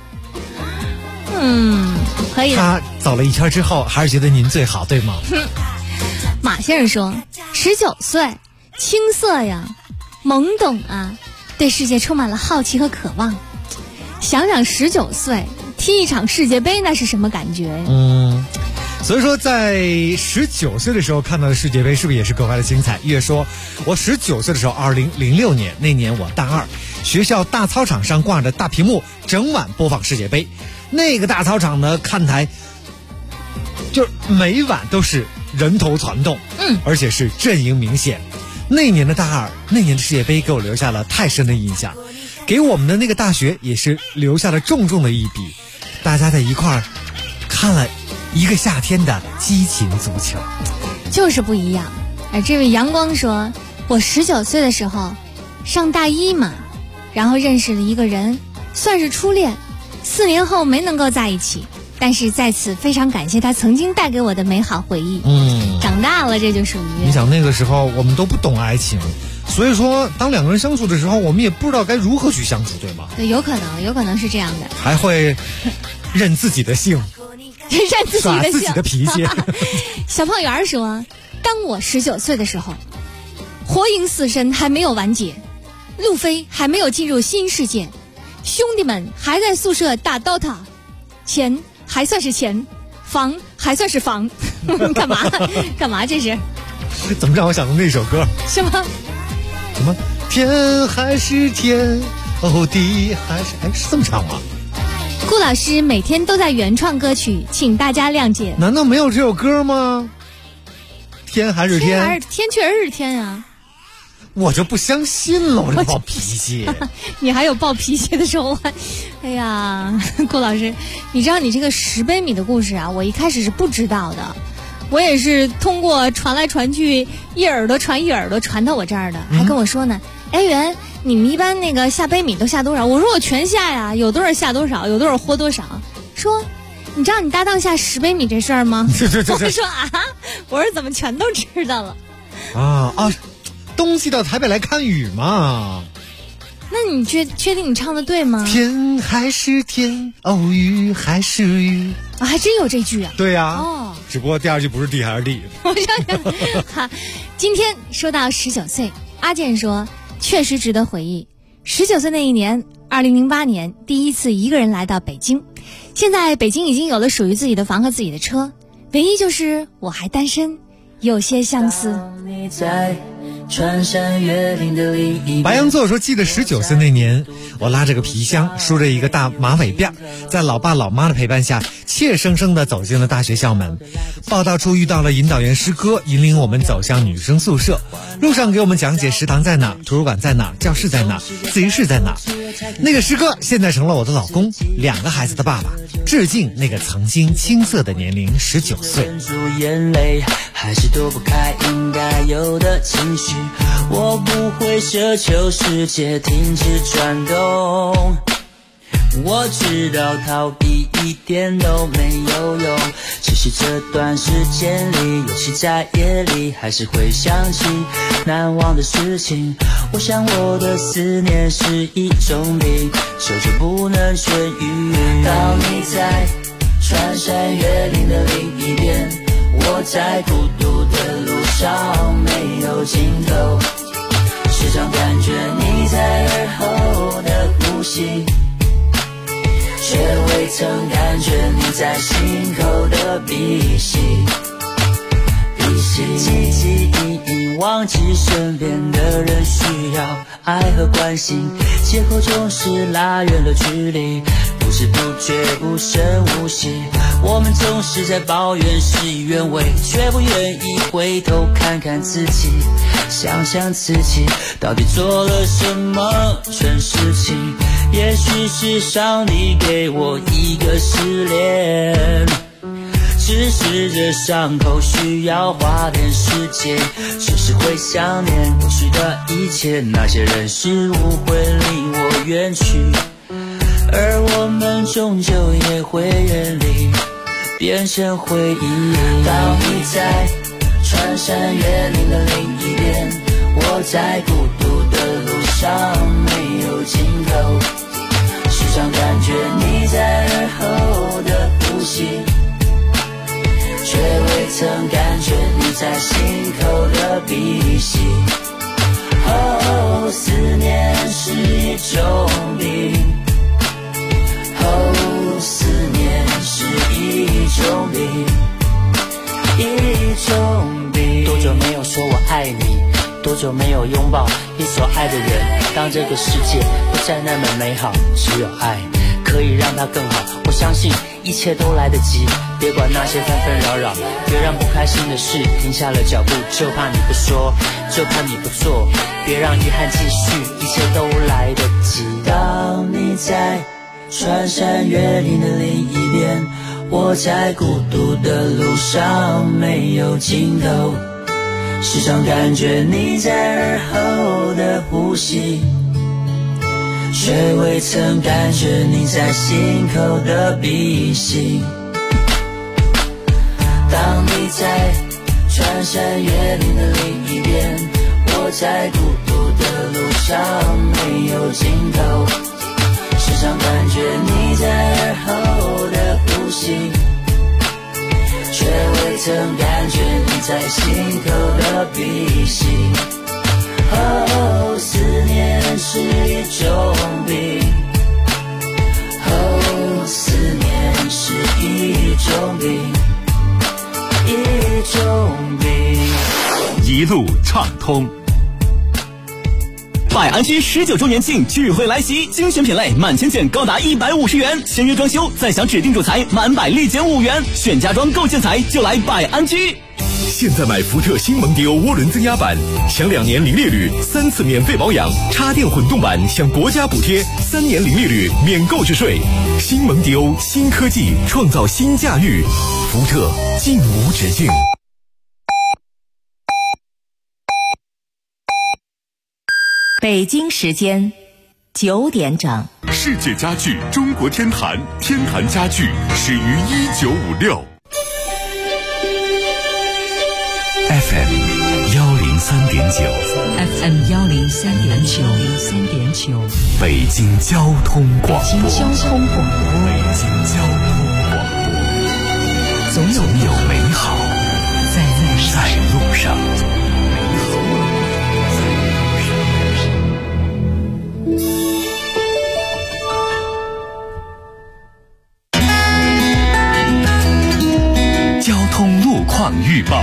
可以的。 他走了一圈之后还是觉得您最好，对吗？ 马先生说，19岁青涩呀，懵懂啊，对世界充满了好奇和渴望。想想19岁踢一场世界杯那是什么感觉呀？ 所以说在19岁的时候看到的世界杯是不是也是格外的精彩？越说我19岁的时候2006年那年我大二，学校大操场上挂着大屏幕，整晚播放世界杯。那个大操场的看台就每晚都是人头攒动，而且是阵营明显。那年的大二，那年的世界杯给我留下了太深的印象，给我们的那个大学也是留下了重重的一笔。大家在一块儿看了一个夏天的激情足球， 就是不一样。这位阳光说，我19岁的时候上大一嘛，然后认识了一个人，算是初恋，4年后没能够在一起，但是在此非常感谢他曾经带给我的美好回忆。长大了这就属于， 你想那个时候我们都不懂爱情，所以说当两个人相处的时候，我们也不知道该如何去相处，对吗？ 对，有可能是这样的， 还会认自己的性， 认自己的性， 耍自己的脾气。 小胖圆说， 当我19岁的时候，火影死神还没有完结，路飞还没有进入新世界，兄弟们还在宿舍打 DOTA， 钱还算是钱，房还算是房。干嘛这是？ 怎么让我想到那首歌？ 什么天还是天，地还是是这么唱吗？顾老师每天都在原创歌曲，请大家谅解。 难道没有这首歌吗？天还是天， 天确实是天啊！ 我就不相信了，我这暴脾气。 你还有暴脾气的时候？哎呀，顾老师，你知道你这个10杯米的故事啊，我一开始是不知道的，我也是通过传来传去，一耳朵传一耳朵传到我这儿的，还跟我说呢，哎圆，你们一般那个下杯米都下多少？我说我全下呀，有多少下多少，有多少豁多少。说你知道你搭档下10杯米这事儿吗？我说啊，我说怎么全都知道了？ 啊，东西到台北来看雨嘛。 那你确定你唱的对吗？ 天还是天，雨还是雨啊，还真有这句啊。 对呀，只不过第2句不是地还是地。 我想想，今天说到19岁，阿健说确实值得回忆。19岁那一年，2008年，第一次一个人来到北京。现在北京已经有了属于自己的房和自己的车，唯一就是我还单身，有些相似。 白羊座说，记得19岁那年，我拉着个皮箱，梳着一个大马尾辫，在老爸老妈的陪伴下，怯生生地走进了大学校门。报到处遇到了引导员师哥，引领我们走向女生宿舍，路上给我们讲解食堂在哪，图书馆在哪，教室在哪，自习室在哪。那个师哥现在成了我的老公，2个孩子的爸爸，致敬那个曾经青涩的年龄19岁。 眼泪还是躲不开应该有的情绪，我不会奢求世界停止转动，我知道逃避一点都没有用，只是这段时间里，尤其在夜里，还是会想起难忘的事情。我想我的思念是一种病，久久不能痊愈。当你在穿山越岭的另一边，我在孤独的路上没有尽头，时常感觉你在耳后的呼吸，却未曾感觉你在心口的鼻息。汲汲营营忘记身边的人需要爱和关心，借口总是拉远了距离，不知不觉无声无息。我们总是在抱怨事与愿违，却不愿意回头看看自己，想想自己到底做了什么蠢事情。也许是上帝给我一个失恋，只是这伤口需要花点时间，只是会想念过去的一切，那些人事物会离我远去，而我们终究也会远离，变成回忆。当你在穿山越岭的另一边，我在孤独的路上没有尽头，时常感觉你在耳后的呼吸，却未曾感觉你在心口的鼻息。哦，思念是一种病，哦，思念是一种病，一种病。多久没有说我爱你，多久没有拥抱你所爱的人。当这个世界不再那么美好，只有爱可以让它更好。我相信一切都来得及，别管那些纷纷扰扰，别让不开心的事停下了脚步，就怕你不说，就怕你不做，别让遗憾继续，一切都来得及。当你在穿山越岭的另一边，我在孤独的路上没有尽头，时常感觉你在耳后的呼吸，却未曾感觉你在心口的鼻息。当你在穿山越岭的另一边，我在孤独的路上没有尽头，时常感觉你在耳后的呼吸， 却未曾感觉你在心头的鼻息。哦，思念是一种病，哦，思念是一种病，一种病。 一路畅通。 百安居19周年庆聚会来袭，精选品类满千件高达150元，签约装修再享指定主材满100立减5元，选家装购建材就来百安居。 现在买福特新蒙迪欧涡轮增压版，享2年零利率，3次免费保养；插电混动版享国家补贴，3年零利率，免购置税。新蒙迪欧，新科技创造新驾驭，福特尽无止境。 北京时间9点整。 世界家具中国天坛，天坛家具始于1956。 FM 103.9 FM 103.9 北京交通广播。 北京交通广播。 北京交通广播。总有美好在路上。交通路况预报。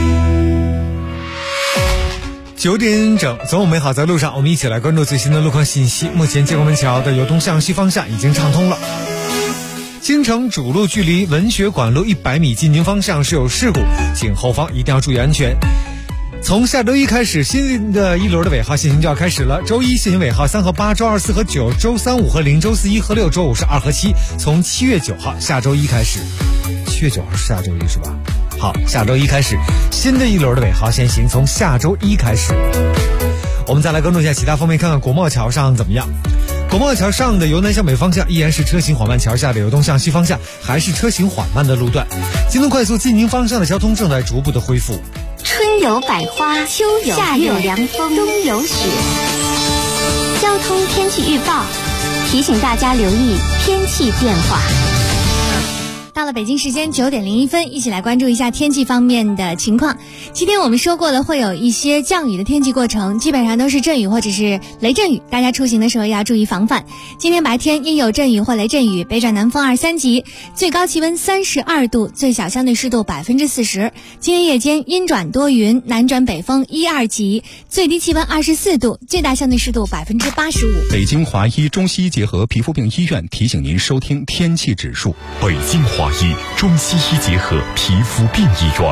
9点整，总有美好在路上。我们一起来关注最新的路况信息。目前建国门桥的由东向西方向已经畅通了。京城主路距离文学馆路100米进京方向是有事故，请后方一定要注意安全。从下周一开始，新的一轮的尾号限行就要开始了。周一限行尾号3和8，周2、4和9，周3、5和0，周4、1和6，周5是2和7。从7月9号下周一开始，7月9号是下周一是吧？好，下周一开始，新的一轮的尾号限行，从下周一开始。我们再来关注一下其他方面，看看国贸桥上怎么样。国贸桥上的由南向北方向依然是车行缓慢，桥下的由东向西方向还是车行缓慢的路段。京东快速进京方向的交通正在逐步的恢复。 春有百花，秋有夏有凉风，冬有雪。交通天气预报提醒大家留意天气变化。 到了北京时间9点01分，一起来关注一下天气方面的情况。今天我们说过了，会有一些降雨的天气过程，基本上都是阵雨或者是雷阵雨，大家出行的时候要注意防范。今天白天阴有阵雨或雷阵雨，北转南风2、3级，最高气温32度，最小相对湿度40%。今天夜间阴转多云，南转北风1、2级，最低气温24度，最大相对湿度85%。 北京华医中西医结合皮肤病医院提醒您收听天气指数。 北京华医中西医结合皮肤病医院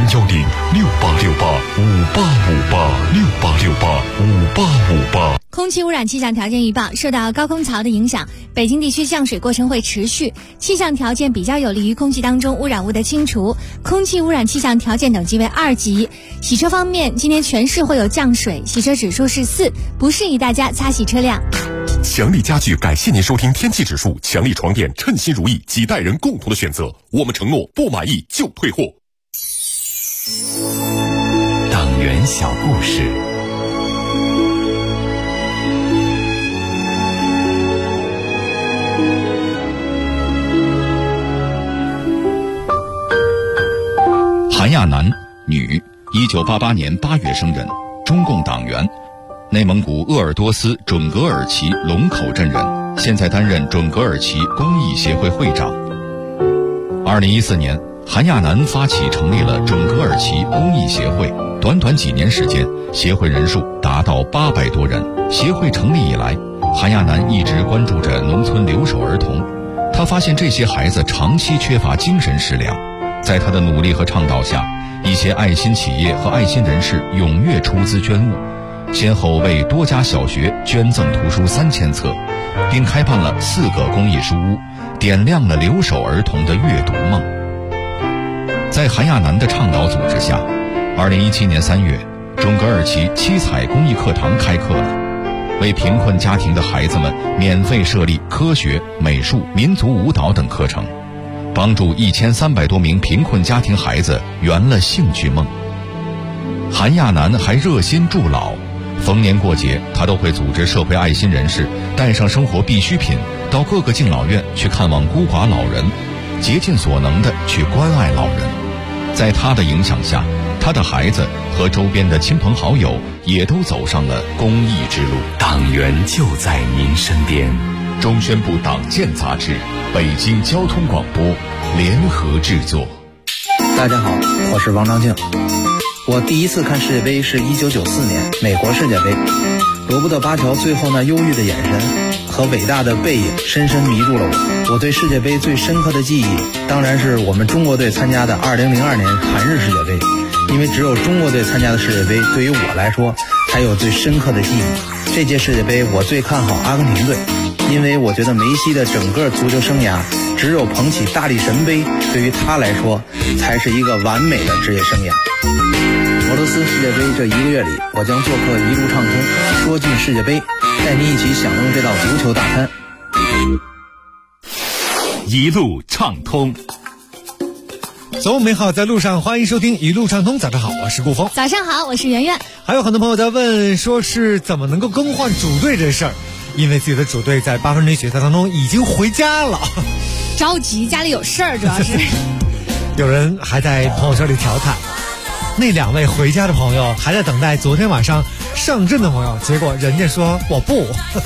，0106868585858，688585858。 空气污染气象条件预报，受到高空槽的影响，北京地区降水过程会持续，气象条件比较有利于空气当中污染物的清除，空气污染气象条件等级为2级。洗车方面，今天全市会有降水，洗车指数是4，不适宜大家擦洗车辆。 强力家具感谢您收听天气指数，强力床垫称心如意，几代人共同的选择，我们承诺不满意就退货。 党员小故事。 韩亚楠，女，1988年8月生人，中共党员，内蒙古鄂尔多斯准噶尔旗龙口镇人，现在担任准噶尔旗公益协会会长。2014年，韩亚楠发起成立了准噶尔旗公益协会，短短几年时间，协会人数达到800多人。协会成立以来，韩亚楠一直关注着农村留守儿童，他发现这些孩子长期缺乏精神食粮。在他的努力和倡导下，一些爱心企业和爱心人士踊跃出资捐物，先后为多家小学捐赠图书3000册，并开办了4个公益书屋，点亮了留守儿童的阅读梦。在韩亚楠的倡导组织下，2017年3月，准噶尔旗7彩公益课堂开课了，为贫困家庭的孩子们免费设立科学、美术、民族舞蹈等课程，帮助1300多名贫困家庭孩子圆了兴趣梦。韩亚楠还热心助老，逢年过节，他都会组织社会爱心人士带上生活必需品，到各个敬老院去看望孤寡老人， 竭尽所能地去关爱老人。在他的影响下，他的孩子和周边的亲朋好友也都走上了公益之路。 党员就在您身边。 中宣部党建杂志、北京交通广播联合制作。 大家好，我是王章静。我第一次看世界杯是1994年美国世界杯，罗伯特巴乔最后那忧郁的眼神和伟大的背影深深迷住了我。我对世界杯最深刻的记忆当然是我们中国队参加的2002年韩日世界杯，因为只有中国队参加的世界杯对于我来说才有最深刻的记忆。这届世界杯我最看好阿根廷队，因为我觉得梅西的整个足球生涯只有捧起大力神杯对于他来说才是一个完美的职业生涯。俄罗斯世界杯这1个月里，我将做客一路畅通，说尽世界杯，带您一起享用这道足球大餐。 一路畅通， 走美好在路上，欢迎收听一路畅通。早上好，我是顾峰。 早上好，我是圆圆。 还有很多朋友在问，说是怎么能够更换主队这事儿，因为自己的主队在8分之一决赛当中已经回家了， 着急，家里有事儿，主要是有人还在朋友圈里调侃，那2位回家的朋友还在等待昨天晚上上阵的朋友，结果人家说我不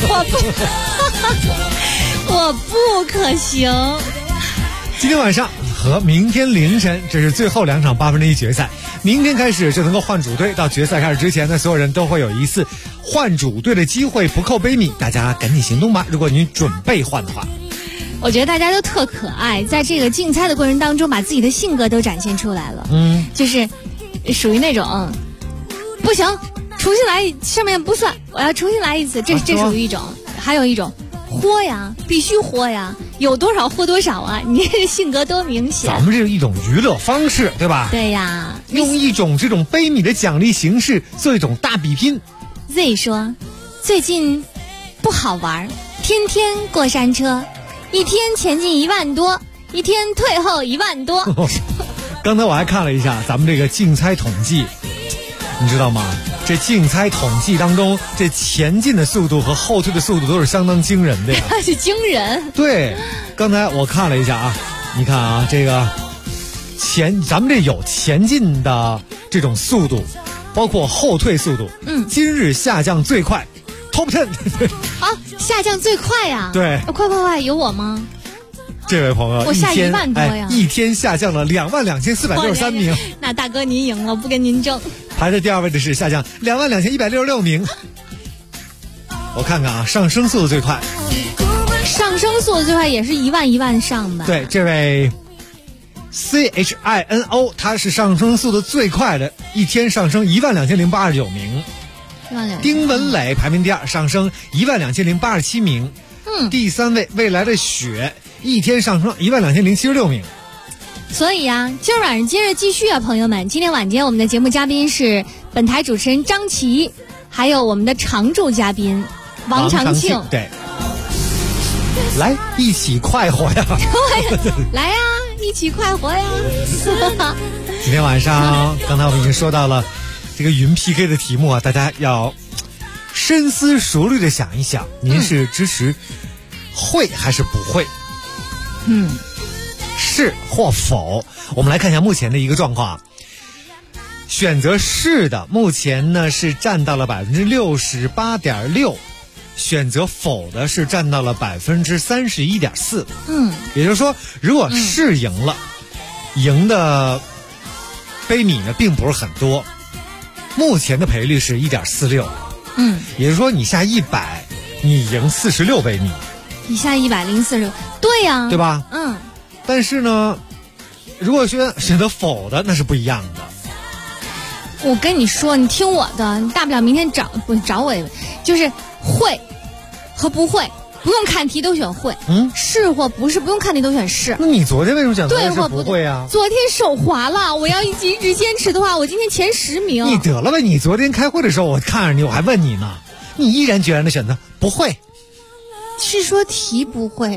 我不可行。 今天晚上和明天凌晨，这是最后2场8分之一决赛。明天开始就能够换主队，到决赛开始之前呢，所有人都会有一次换主队的机会，不扣杯米，大家赶紧行动吧！如果您准备换的话， 我觉得大家都特可爱，在这个竞猜的过程当中，把自己的性格都展现出来了。就是属于那种不行，重新来，上面不算，我要重新来一次，这属于一种。还有一种豁呀，必须豁呀，有多少豁多少啊！你这性格多明显。 咱们这是一种娱乐方式，对吧？ 对呀， 用一种这种杯米的奖励形式做一种大比拼。 Z 说，最近不好玩，天天过山车，一天前进1万多，一天退后1万多。 刚才我还看了一下咱们这个竞猜统计，你知道吗？这竞猜统计当中，这前进的速度和后退的速度都是相当惊人的呀。 是惊人。 对，刚才我看了一下啊，你看啊，这个咱们这有前进的这种速度，包括后退速度。今日下降最快 ，Top 10。 啊，下降最快呀？ 对， 快，有我吗？ 这位朋友， 我下1万多呀， 一天下降了22463名。 那大哥您赢了，不跟您争。 排在第2位的是下降22166名。我看看啊，上升速度最快， 上升速度最快也是1万上吧？ 对，这位 CHINO 他是上升速度最快的，一天上升12089名。丁文磊排名第2，上升12087名。第3位未来的雪，一天上升12076名。 所以啊，今儿晚上接着继续啊，朋友们！今天晚间我们的节目嘉宾是本台主持人张琪，还有我们的常驻嘉宾王长庆。 对，来一起快活呀！ 来呀，一起快活呀！ 今天晚上，刚才我们已经说到了这个云 PK 的题目啊，大家要深思熟虑的想一想，您是支持会还是不会？是或否？我们来看一下目前的一个状况。选择是的，目前呢是占到了68.6%，选择否的是占到了31.4%。也就是说，如果是赢了，赢的杯米呢并不是很多，目前的赔率是1.46。也就是说你下100，你赢46杯米。 你下146，对呀， 对吧？但是呢，如果选择否的，那是不一样的。 我跟你说，你听我的，你大不了明天找我，就是会和不会，不用看题都选会。是或不是，不用看题都选是。 那你昨天为什么选择对是不会啊？ 昨天手滑了，我要一直坚持的话，我今天前10名。 你得了吧，你昨天开会的时候，我看着你，我还问你呢，你毅然决然的选择不会。 是说题不会。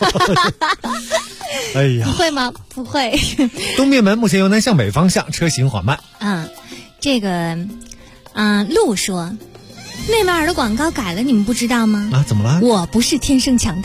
哎呀， 不会吗？不会。 东便门目前由南向北方向，车行缓慢。 这个，陆说，内马尔的广告改了，你们不知道吗？ 怎么了？ 我不是天生强大，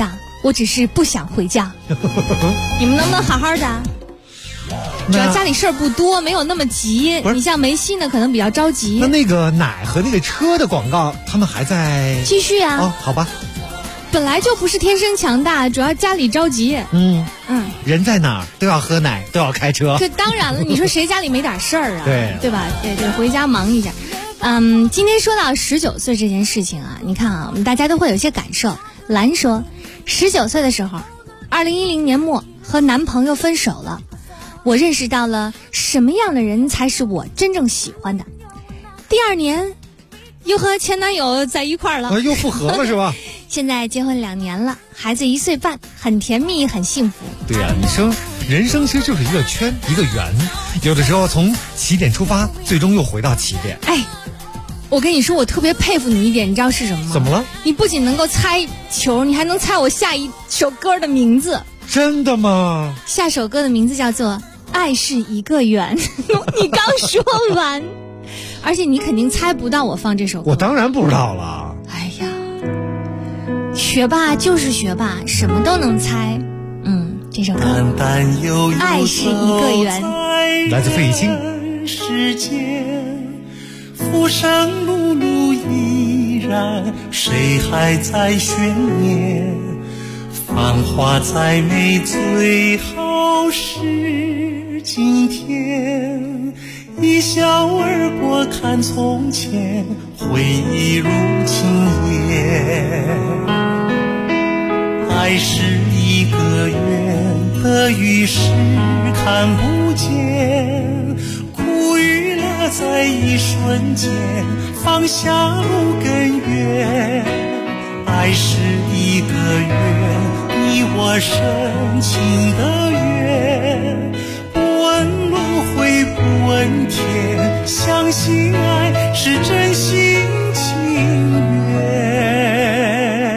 我只是不想回家。你们能不能好好的？主要家里事儿不多，没有那么急。你像梅西呢，可能比较着急。 那个奶和那个车的广告，他们还在继续啊。 哦，好吧。 本来就不是天生强大，主要家里着急。 人在哪儿都要喝奶，都要开车。 这当然了，你说谁家里没点事儿啊？对吧？对，回家忙一下。今天说到19岁这件事情啊，你看啊，我们大家都会有一些感受。兰说，19岁的时候，2010年末和男朋友分手了，我认识到了什么样的人才是我真正喜欢的。第2年，又和前男友在一块儿了， 又复合了是吧？ 现在结婚2年了，孩子1岁半，很甜蜜，很幸福。 对呀，你说人生其实就是一个圈，一个圆，有的时候从起点出发，最终又回到起点。 我跟你说，我特别佩服你一点，你知道是什么吗？ 怎么了？ 你不仅能够猜球，你还能猜我下一首歌的名字。 真的吗？ 下首歌的名字叫做《爱是一个圆》。你刚说完，而且你肯定猜不到我放这首歌。 我当然不知道了。 哎呀，学霸就是学霸，什么都能猜。这首歌《爱是一个圆》 来自费玉清。 世间浮生碌碌依然，谁还在悬念？繁华再美，最好是今天。一笑而过，看从前，回忆如轻烟。爱是一个圆，得与失看不见，苦与乐在一瞬间，放下路更远。爱是一个圆，你我深情的缘，不问轮回不问天，相信爱是真心情缘。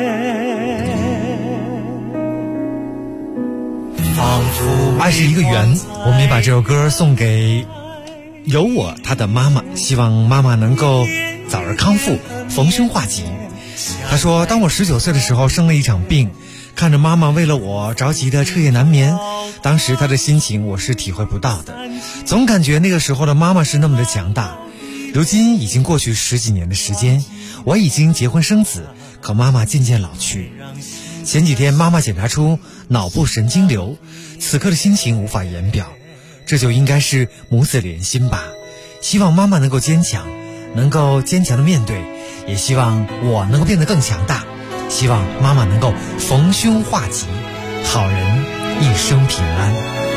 爱是一个圆，我们也把这首歌送给有我他的妈妈，希望妈妈能够早日康复，逢凶化吉。他说，当我19岁的时候生了一场病，看着妈妈为了我着急的彻夜难眠，当时她的心情我是体会不到的，总感觉那个时候的妈妈是那么的强大。如今已经过去10几年的时间，我已经结婚生子，可妈妈渐渐老去。前几天妈妈检查出脑部神经瘤，此刻的心情无法言表，这就应该是母子连心吧。希望妈妈能够坚强，能够坚强的面对，也希望我能够变得更强大，希望妈妈能够逢凶化吉，好人一生平安。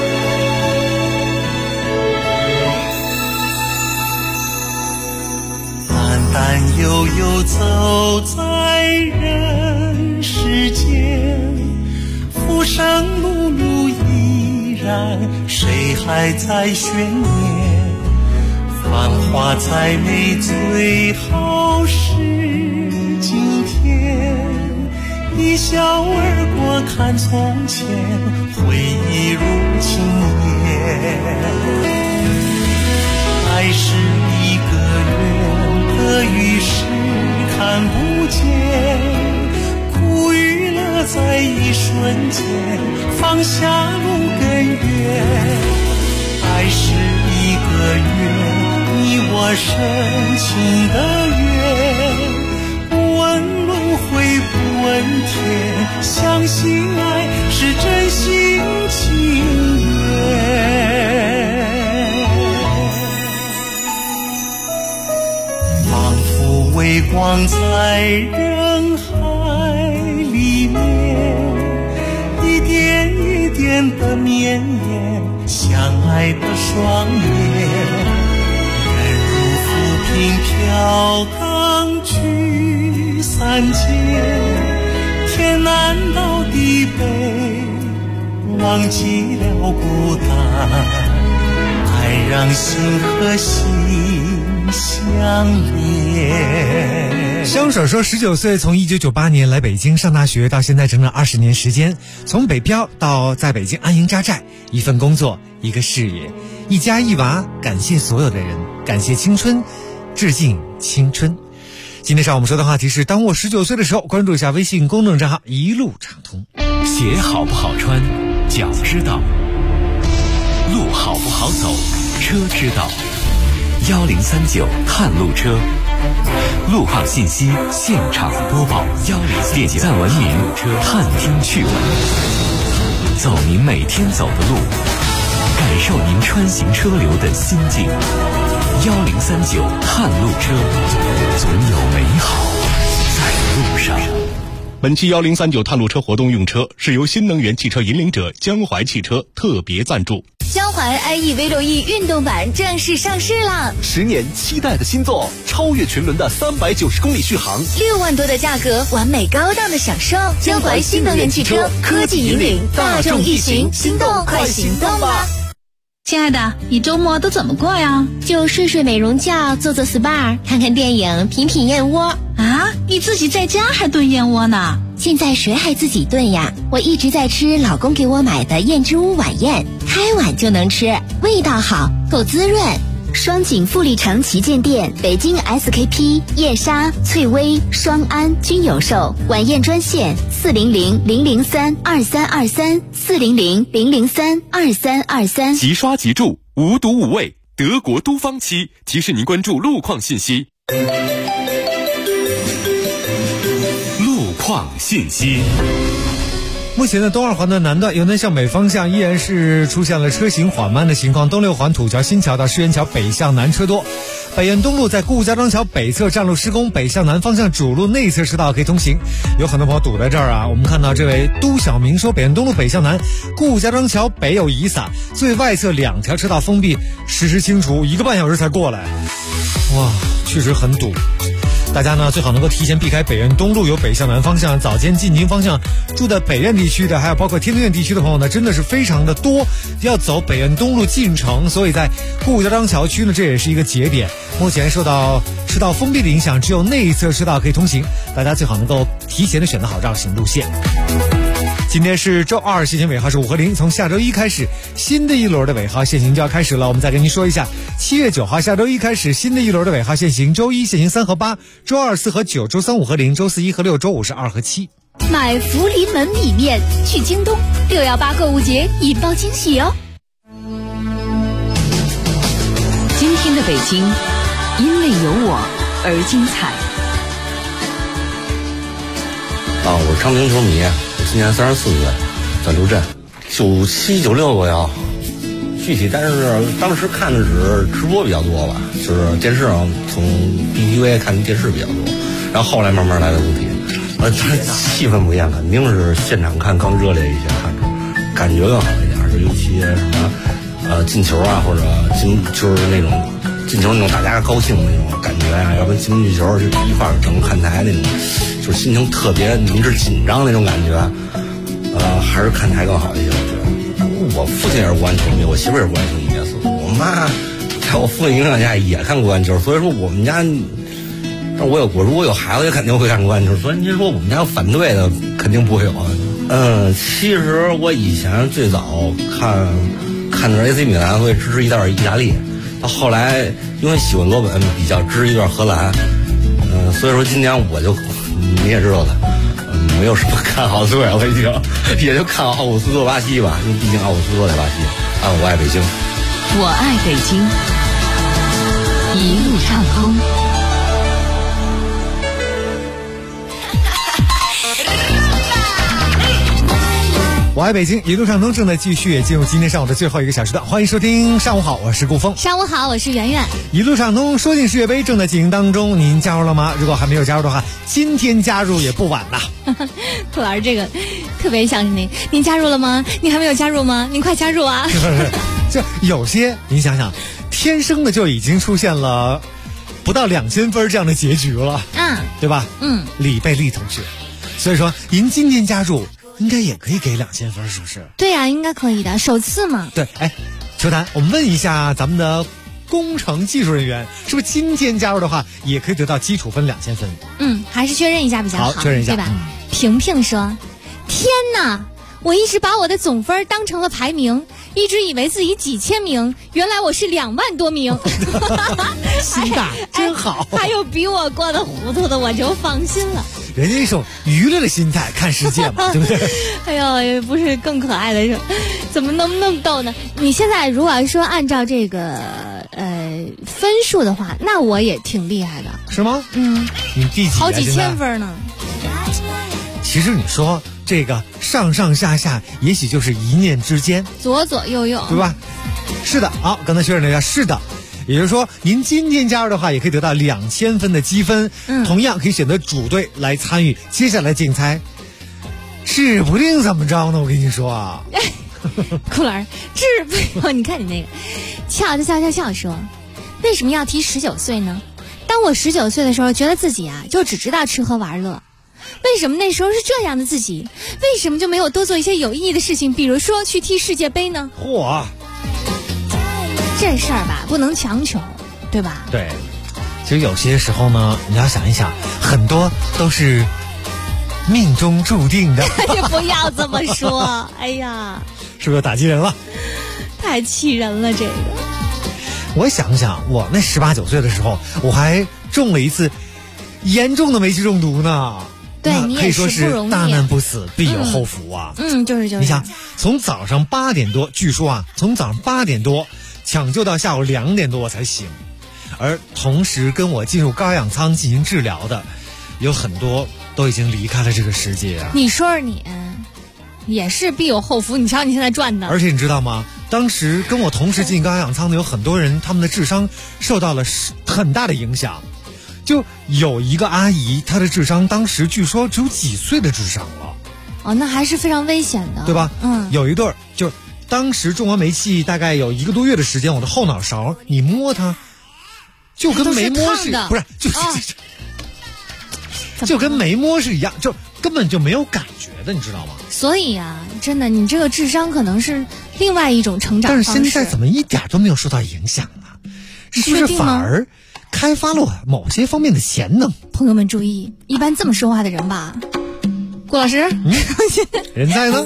淡淡悠悠走在人世间，浮生碌碌依然，谁还在悬念？繁华再美，最好是今天。一笑而过，看从前，回忆如轻烟。爱是一个圆，得与失看不见，苦与乐在一瞬间，放下路更远。爱是一个圆，你我深情的缘，不问轮回不问天，相信爱是真心情缘。仿佛微光在人海里面，一点一点的绵延，相爱的双眼，人如浮萍飘荡去三界，天南到地北，忘记了孤单，爱让心和心相连。 香水说19岁，从1998年来北京上大学到现在整整20年时间，从北漂到在北京安营扎寨，一份工作，一个事业，一家一娃，感谢所有的人，感谢青春，致敬青春。今天上午我们说的话题是，当我19岁的时候，关注一下微信公众账号一路畅通。 鞋好不好穿，脚知道；路好不好走，车知道。1039探路车，路况信息现场播报。点赞文明，探听趣闻，走您每天走的路，感受您穿行车流的心境。1039探路车，总有美好在路上。 本期1039探路车活动用车是由新能源汽车引领者江淮汽车特别赞助。 江淮 iE V6E 运动版正式上市了 ，10年期待的新作，超越群伦的390公里续航 ，6万多的价格，完美高档的享受。江淮新能源汽车，科技引领大众一行，心动快行动吧！ 亲爱的，你周末都怎么过呀？ 就睡睡美容觉，做做 SPA， 看看电影，品品燕窝。 啊，你自己在家还炖燕窝呢？ 现在谁还自己炖呀？我一直在吃老公给我买的燕之屋晚宴，开碗就能吃，味道好，够滋润。 双井富力城旗舰店、北京 SKP、叶莎、翠微、双安均有售。晚宴专线400-003-2323，400-003-2323。 即刷即住，无毒无味，德国都方漆提示您关注路况信息。 路况信息。 目前的东二环的南段由南向北方向依然是出现了车行缓慢的情况，东六环土桥新桥到世园桥北向南车多。北苑东路在顾家庄桥北侧站路施工，北向南方向主路内侧车道可以通行，有很多朋友堵在这儿啊。我们看到这位都小明说，北苑东路北向南顾家庄桥北有雨伞，最外侧2条车道封闭，实时清除1个半小时才过来，哇，确实很堵。大家呢最好能够提前避开北苑东路有北向南方向早间进京方向，住在北苑地区的还有包括天通苑地区的朋友呢，真的是非常的多，要走北苑东路进城，所以在顾家庄桥区呢这也是一个节点，目前受到车道封闭的影响，只有内侧车道可以通行，大家最好能够提前的选择好绕行路线。今天是周二，限行尾号是5和0，从下周一开始，新的一轮的尾号限行就要开始了。我们再跟您说一下，7月9号下周一开始，新的一轮的尾号限行，周一限行3和8，周2、4和9，周3、5和0，周4、1和6，周5是2和7。 买福临门米面去京东，618购物节引爆惊喜哦！ 今天的北京，因为有我而精彩。 我是昌平球迷，我今年34岁，在刘镇，97、96我要，具体但是当时看的是直播比较多吧，就是电视上从 BTV 看电视比较多，然后后来慢慢来的问题，气氛不一样，肯定是现场看更热烈一些，看着感觉更好一点，就尤其什么进球啊，或者就是那种进球那种大家高兴那种感觉啊，要不然进不进球就一块儿整个看台那种，就是心情特别明智紧张那种感觉，还是看台更好一些。我觉得我父亲也是国安球迷，我媳妇也是国安球迷，我妈在我父亲影响下也看国安球，所以说我们家，我如果有孩子也肯定会看国安球，所以您说我们家有反对的肯定不会有。其实我以前最早看着 AC 米兰会支持一段意大利，到后来因为喜欢罗本比较支持一段荷兰，所以说今年我就你也知道的，没有什么看好的队，我已经也就看好奥古斯托巴西吧，因为毕竟奥古斯托在巴西。我爱北京， 我爱北京，一路畅通。 我爱北京，一路畅通正在继续，进入今天上午的最后1个小时段，欢迎收听上午好，我是顾峰。 上午好，我是圆圆。 一路畅通说进世界杯正在进行当中，您加入了吗？如果还没有加入的话，今天加入也不晚呐。 兔老师这个特别想您加入了吗？您还没有加入吗？您快加入啊！ 就有些您想想，天生的就已经出现了不到2000分这样的结局了，对吧？李贝利同学，所以说您今天加入应该也可以给2000分，是不是？ 对啊，应该可以的，首次嘛。 对，球坛，我们问一下咱们的工程技术人员，是不是今天加入的话也可以得到基础分2000分？ 还是确认一下比较好， 确认一下， 对吧？萍萍说：天哪，我一直把我的总分当成了排名， 一直以为自己几千名，原来我是2万多名。 心大真好。 还有比我过得糊涂的，我就放心了。 人家一种娱乐的心态看世界嘛，对不对？ 哎呦，不是更可爱的是，怎么那么逗呢？你现在如果要说按照这个分数的话，那我也挺厉害的。 是吗？你第几？ 好几千分呢。 其实你说这个上上下下，也许就是一念之间， 左左右右， 对吧？是的，好，刚才学长那叫是的。也就是说，您今天加入的话，也可以得到2000分的积分，同样可以选择主队来参与接下来竞猜，指不定怎么着呢。我跟你说啊， 酷儿，指不定。你看你那个，笑着笑说，为什么要提19岁呢？当我19岁的时候，觉得自己啊就只知道吃喝玩乐。为什么那时候是这样的自己？为什么就没有多做一些有意义的事情，比如说去踢世界杯呢？ 嚯！ 这事儿吧，不能强求，对吧？ 对，其实有些时候呢，你要想一想，很多都是命中注定的。 你不要这么说，哎呀， 是不是打击人了？ 太气人了，这个。 我想想，我那18、19岁的时候，我还中了一次严重的煤气中毒呢。 对，你可以说是大难不死，必有后福啊。 就是。 你想，从早上8点多，据说啊，从早上8点多抢救到下午2点多我才醒，而同时跟我进入高氧舱进行治疗的，有很多都已经离开了这个世界啊。 你说说你，也是必有后福。你瞧你现在赚的。 而且你知道吗？当时跟我同时进高氧舱的有很多人，他们的智商受到了很大的影响。就有一个阿姨，她的智商当时据说只有几岁的智商了。 哦，那还是非常危险的， 对吧？有一对儿，就当时中完煤气大概有1个多月的时间，我的后脑勺你摸它，就跟没摸似的，不是，就跟没摸是一样，就根本就没有感觉的，你知道吗？ 所以啊，真的，你这个智商可能是另外一种成长方式。 但是现在怎么一点都没有受到影响呢？是不是反而开发了我某些方面的潜能？ 朋友们注意，一般这么说话的人吧，顾老师， 人在呢。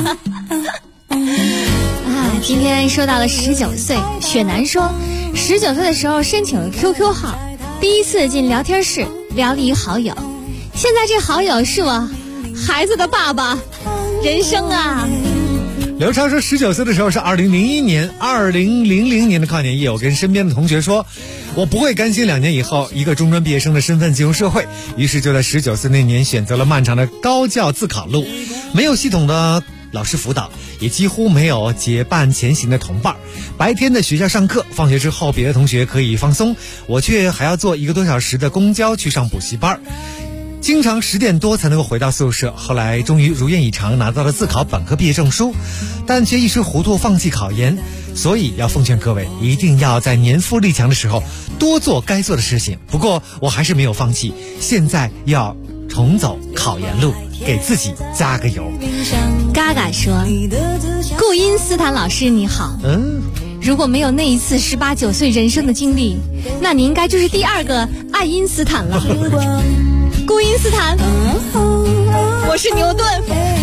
今天说到了19岁，雪楠说，19岁的时候申请了 QQ 号，第一次进聊天室聊了一好友，现在这好友是我孩子的爸爸。人生啊！ 刘超说，19岁的时候是2001年，2000年的跨年夜，我跟身边的同学说，我不会甘心2年以后一个中专毕业生的身份进入社会，于是就在19岁那年选择了漫长的高教自考路，没有系统的老师辅导，也几乎没有结伴前行的同伴。白天的学校上课，放学之后别的同学可以放松，我却还要坐1个多小时的公交去上补习班，经常10点多才能够回到宿舍。后来终于如愿以偿拿到了自考本科毕业证书，但却一时糊涂放弃考研。所以要奉劝各位，一定要在年富力强的时候多做该做的事情。不过我还是没有放弃，现在要重走考研路，给自己加个油。 嘎嘎说，顾因斯坦老师你好，如果没有那一次18、19岁人生的经历，那你应该就是第2个爱因斯坦了。顾因斯坦，我是牛顿。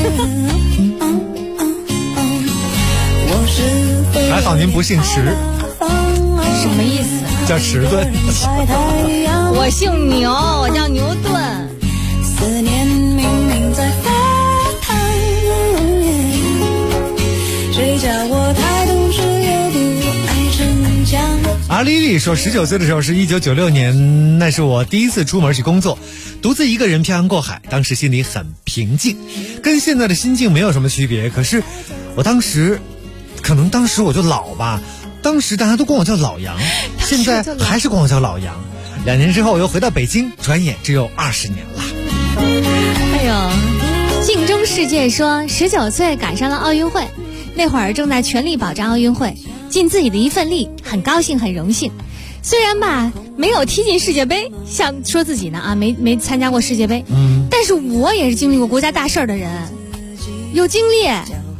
还好您不姓迟。 什么意思？ 叫迟钝。 我姓牛，我叫牛顿。思念明明在发烫，谁叫我太懂事又不爱逞强。 而丽丽说，19岁的时候是1996年，那是我第一次出门去工作，独自一个人漂洋过海，当时心里很平静，跟现在的心境没有什么区别。可是我当时我就老吧，当时大家都管我叫老杨，现在还是管我叫老杨。2年之后我又回到北京，转眼只有20年了。 哎呦，镜中世界说，19岁赶上了奥运会，那会儿正在全力保障奥运会，尽自己的一份力，很高兴很荣幸。虽然吧没有踢进世界杯，像说自己呢没参加过世界杯，但是我也是经历过国家大事的人，有经历。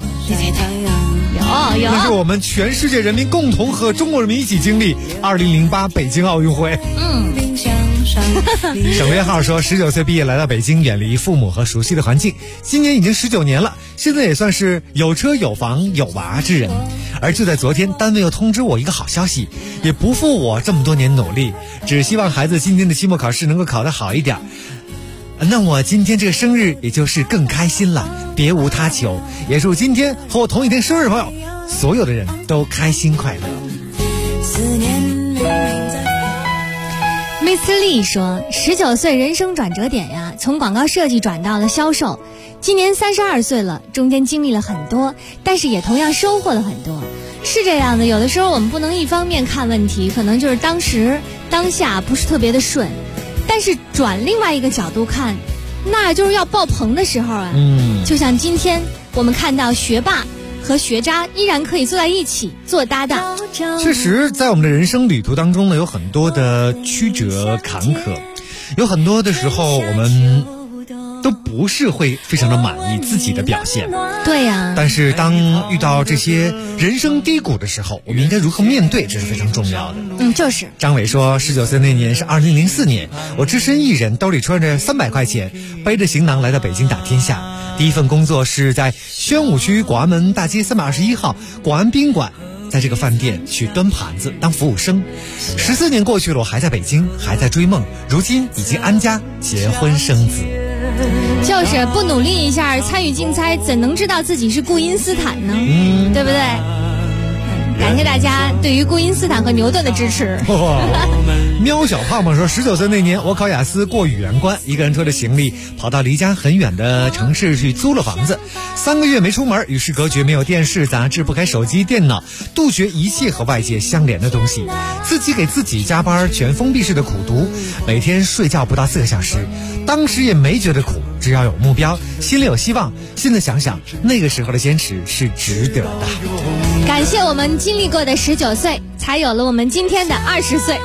有， 那是我们全世界人民共同和中国人民一起经历2008北京奥运会。 省略号说19岁毕业来到北京，远离父母和熟悉的环境，今年已经19年了，现在也算是有车有房有娃之人。而就在昨天，单位又通知我一个好消息，也不负我这么多年努力，只希望孩子今天的期末考试能够考得好一点。那我今天这个生日也就是更开心了，别无他求，也祝今天和我同一天生日的朋友，所有的人都开心快乐。 Miss Lee 说，19岁人生转折点呀，从广告设计转到了销售。今年32岁了，中间经历了很多，但是也同样收获了很多。是这样的，有的时候我们不能一方面看问题，可能就是当下不是特别的顺，但是转另外一个角度看，那就是要爆棚的时候啊。就像今天我们看到学霸和学渣依然可以坐在一起做搭档。 确实在我们的人生旅途当中呢，有很多的曲折坎坷，有很多的时候我们都不是会非常的满意自己的表现。 对呀。 但是当遇到这些人生低谷的时候，我们应该如何面对，这是非常重要的。 就是。 张伟说，19岁那年是2004年，我只身一人，兜里揣着300块钱，背着行囊来到北京打天下。第一份工作是在宣武区广安门大街321号广安宾馆，在这个饭店去端盘子当服务生。14年过去了，我还在北京，还在追梦，如今已经安家结婚生子。 就是不努力一下参与竞猜，怎能知道自己是顾因斯坦呢？对不对？感谢大家对于顾因斯坦和牛顿的支持。 喵小胖胖说，19岁那年我考雅思过语言关，一个人拖着行李跑到离家很远的城市去租了房子，3个月没出门，与世隔绝，没有电视杂志，不开手机电脑，杜绝一切和外界相连的东西，自己给自己加班，全封闭式的苦读，每天睡觉不到4个小时。当时也没觉得苦，只要有目标，心里有希望。现在想想，那个时候的坚持是值得的。 感谢我们经历过的19岁，才有了我们今天的20岁。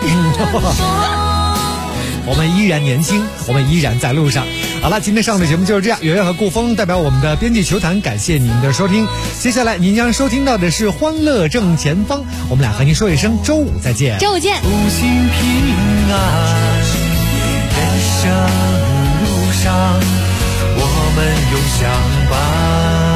我们依然年轻，我们依然在路上。好了，今天上的节目就是这样。圆圆和顾峰代表我们的编辑球坛，感谢您的收听。接下来您将收听到的是欢乐正前方，我们俩和您说一声周五再见。 周五见。 福星平安，人生路上我们永相伴。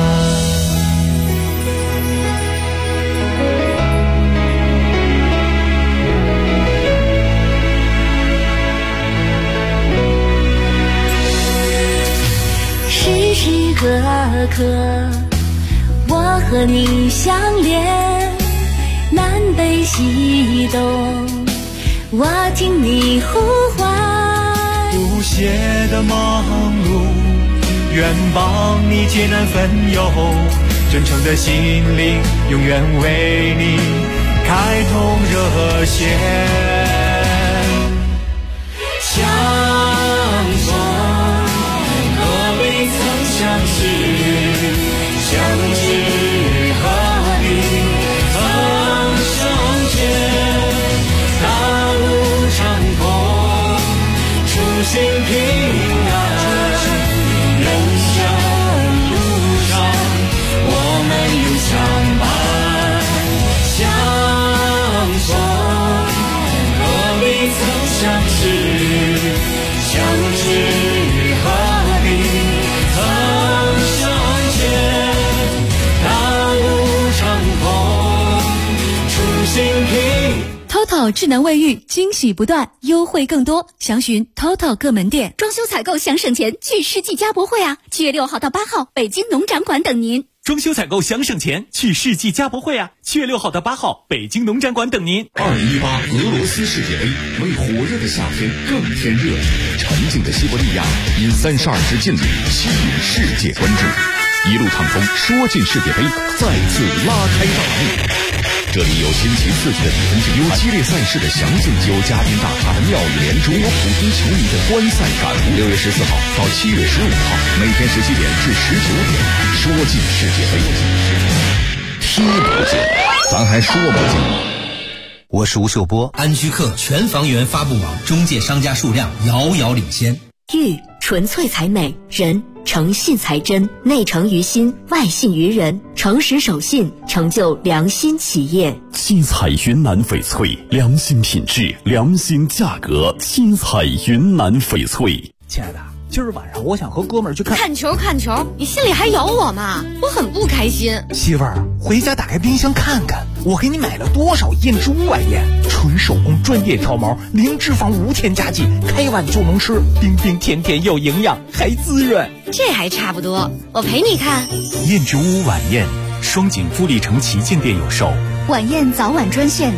时时刻刻我和你相连，南北西东我听你呼唤， 不懈的忙碌愿帮你艰难分忧，真诚的心灵永远为你开通热线，相逢相识，相知何必曾相见，大路长空，初心平安，人生路上我们永相伴，相逢何必曾相识，相知何必 TOTO 智能卫浴惊喜不断，优惠更多，详询 TOTO 各门店。 装修采购想省钱，去世纪家博会啊！7月6号到8号，北京农展馆等您。 装修采购想省钱，去世纪家博会啊！7月6号到8号，北京农展馆等您。 2018俄罗斯世界杯为火热的夏天更添热，沉静的西伯利亚因32支劲旅吸引世界关注，一路畅通，说进世界杯再次拉开大幕。这里有新奇刺激的比分竞赛，有激烈赛事的详尽，有嘉宾大咖的妙语连珠，有普通球迷的观赛感悟。6月14号到7月15号，每天17点至19点，说进世界杯，踢不进，咱还说不进。 我是吴秀波，安居客全房源发布网中介商家数量遥遥领先。 玉纯粹才美，人诚信才真，内诚于心，外信于人，诚实守信，成就良心企业。 七彩云南翡翠，良心品质，良心价格。七彩云南翡翠。 亲爱的，今儿晚上我想和哥们儿去看球，你心里还有我吗？我很不开心。 媳妇儿，回家打开冰箱看看，我给你买了多少燕之屋晚宴，纯手工专业挑毛，零脂肪无添加剂，开碗就能吃，冰冰甜甜又营养，还滋润。 这还差不多，我陪你看。 燕之屋晚宴，双井富力城旗舰店有售。 晚宴早晚专线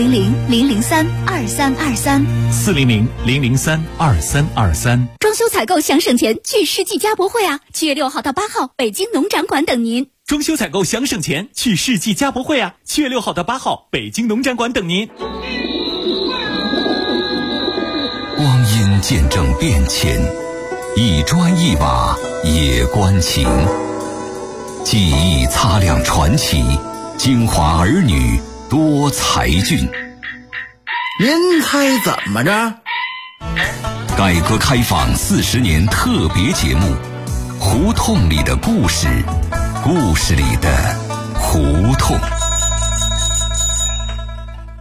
400-003-2323，400-003-2323。 装修采购想省钱，去世纪家博会啊！7月6号到8号，北京农展馆等您。 装修采购想省钱，去世纪家博会啊！7月6号到8号，北京农展馆等您。 光阴见证变迁，一砖一瓦也关情。记忆擦亮传奇，京华儿女多才俊。 人猜怎么着？ 改革开放40年特别节目，胡同里的故事，故事里的胡同。